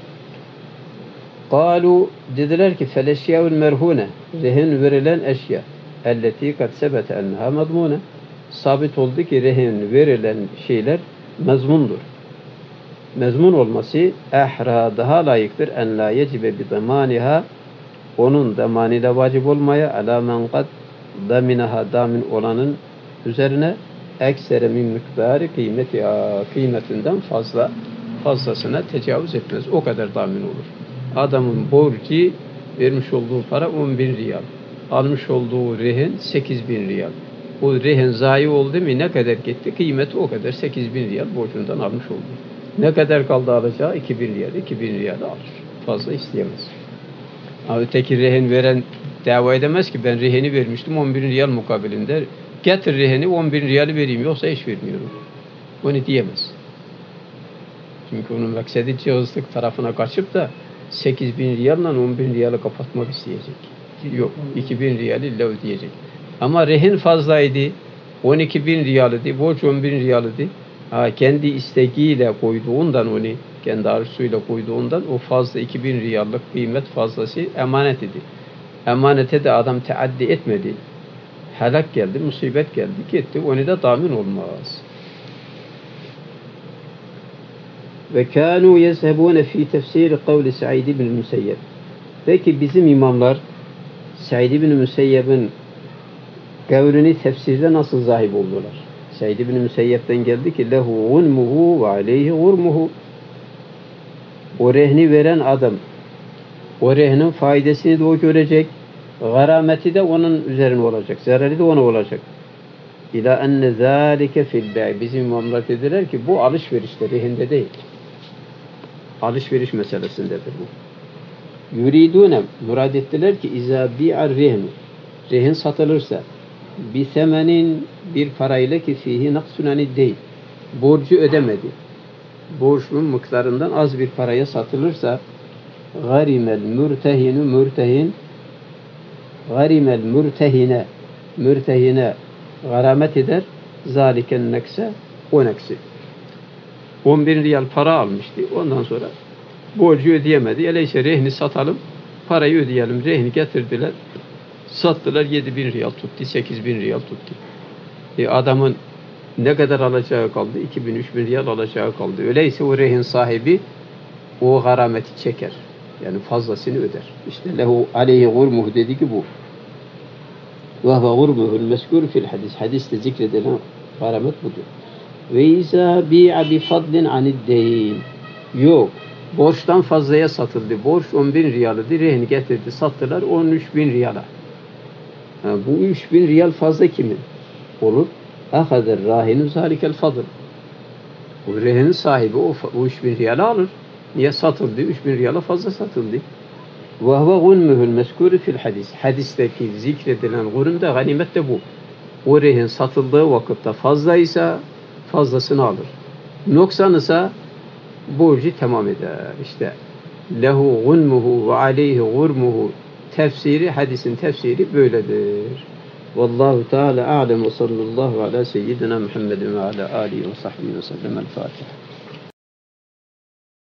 Kalu, dediler ki feleşyâul merhûne, rehin verilen eşya elleti kad sebete enneha madmûne, sabit oldu ki rehin verilen şeyler mezmundur. Mezmun olması ehra, daha layıktır. En la yecibe bi damaniha, onun damanıyla vacip olmaya, ala men kad daminaha, damin olanın üzerine eksere min miktarı kıymetinden fazlasına tecavüz etmez. O kadar damin olur. Adamın borcu vermiş olduğu para 10.000 riyal. Almış olduğu rehin 8.000 riyal. O rehin zayi oldu mu ne kadar gitti? Kıymeti o kadar, 8.000 riyal borcundan almış oldu. Ne kadar kaldı alacağı? 2.000 riyal. 2.000 riyal alır. Fazla isteyemez. Ama öteki rehin veren dava edemez ki ben reheni vermiştim 10.000 riyal mukabilinde. Getir reheni 10.000 riyali vereyim yoksa hiç vermiyorum. Onu diyemez. Çünkü onun maksedi cihazlık tarafına kaçıp da 8.000 riyalla 10.000 riyalı kapatmak isteyecek. Yok 2.000 riyali illa ödeyecek. Ama rehin fazlaydı. 12.000 riyalıdı. Borç 10.000 riyalıdı. Kendi isteğiyle koyduğundan onu kendi arzusuyla koyduğundan o fazla 2.000 riyallık kıymet fazlası emanet idi. Emanete de adam teaddi etmedi. Helak geldi, musibet geldi, gitti. Onu da damin olmaz. Ve kânû yezhebûne fî tefsîri kavli Sa'id ibn Müseyyeb. Peki bizim imamlar Sa'id ibn Müseyyeb'in kavlini tefsirde nasıl zahip oldular? Sa'id ibn Müseyyeb'den geldi ki lehu gunmuhu ve aleyhi gurmuhu. O rehni veren adam o rehnin faydasını da o görecek. Garameti de onun üzerine olacak. Zararı da ona olacak. İlâ enne zâlike fil bey. Bizim imamlar dediler ki bu alışverişte, rehinde değil. Alışveriş meselesindedir bu. Yuridûne, murad ettiler ki izâ bi'ar rehnu. Rehin satılırsa bi semenin bir parayla ki fihi naksun anid değil. Borcu ödemedi. Borçlunun miktarından az bir paraya satılırsa garimel mürtehinu mürtehin garimel mürtehine garamet eder zaliken nekse o neksi 10.000 riyal para almıştı. Ondan sonra borcu ödeyemedi. Öyleyse rehni satalım, parayı ödeyelim. Rehni getirdiler. Sattılar 7.000 riyal tuttu, 8.000 riyal tuttu. Adamın ne kadar alacağı kaldı? 2.000-3.000 riyal alacağı kaldı. Öyleyse o rehin sahibi o garameti çeker. Yani fazlasını öder. İşte lehu aleyhi gurmuhu dedi ki bu. Ve huve gurmuhul meskûr fil hadis. Hadiste zikredilen garamet budur. Ve izâ bi'a bi fadlin aniddeyn. Yok. Borçtan fazlaya satıldı. Borç 10.000 riyalıdı. Rehni getirdi. Sattılar 13.000 riyala. Bu 3.000 riyal fazla kimin? Olur. Ahader rahinu zalikel fadl. O rehinin sahibi o 3.000 riyala alır. Niye satıldı? 3.000 riyala fazla satıldı. Ve huve gunmuhul meskûr fil hadis. Hadisteki zikredilen gunum da ganimet de bu. O rehin satıldığı vakitte fazlaysa fazlasını alır. Noksanısa borcu tamam eder. İşte lehu gunmuhu ve aleyhi gurmuhu tefsiri, hadisin tefsiri böyledir. Vallahu Teala a'lem ve sallallahu ala seyyidina Muhammedin ve ala alihi ve sahbihi ve sellem. El Fatiha.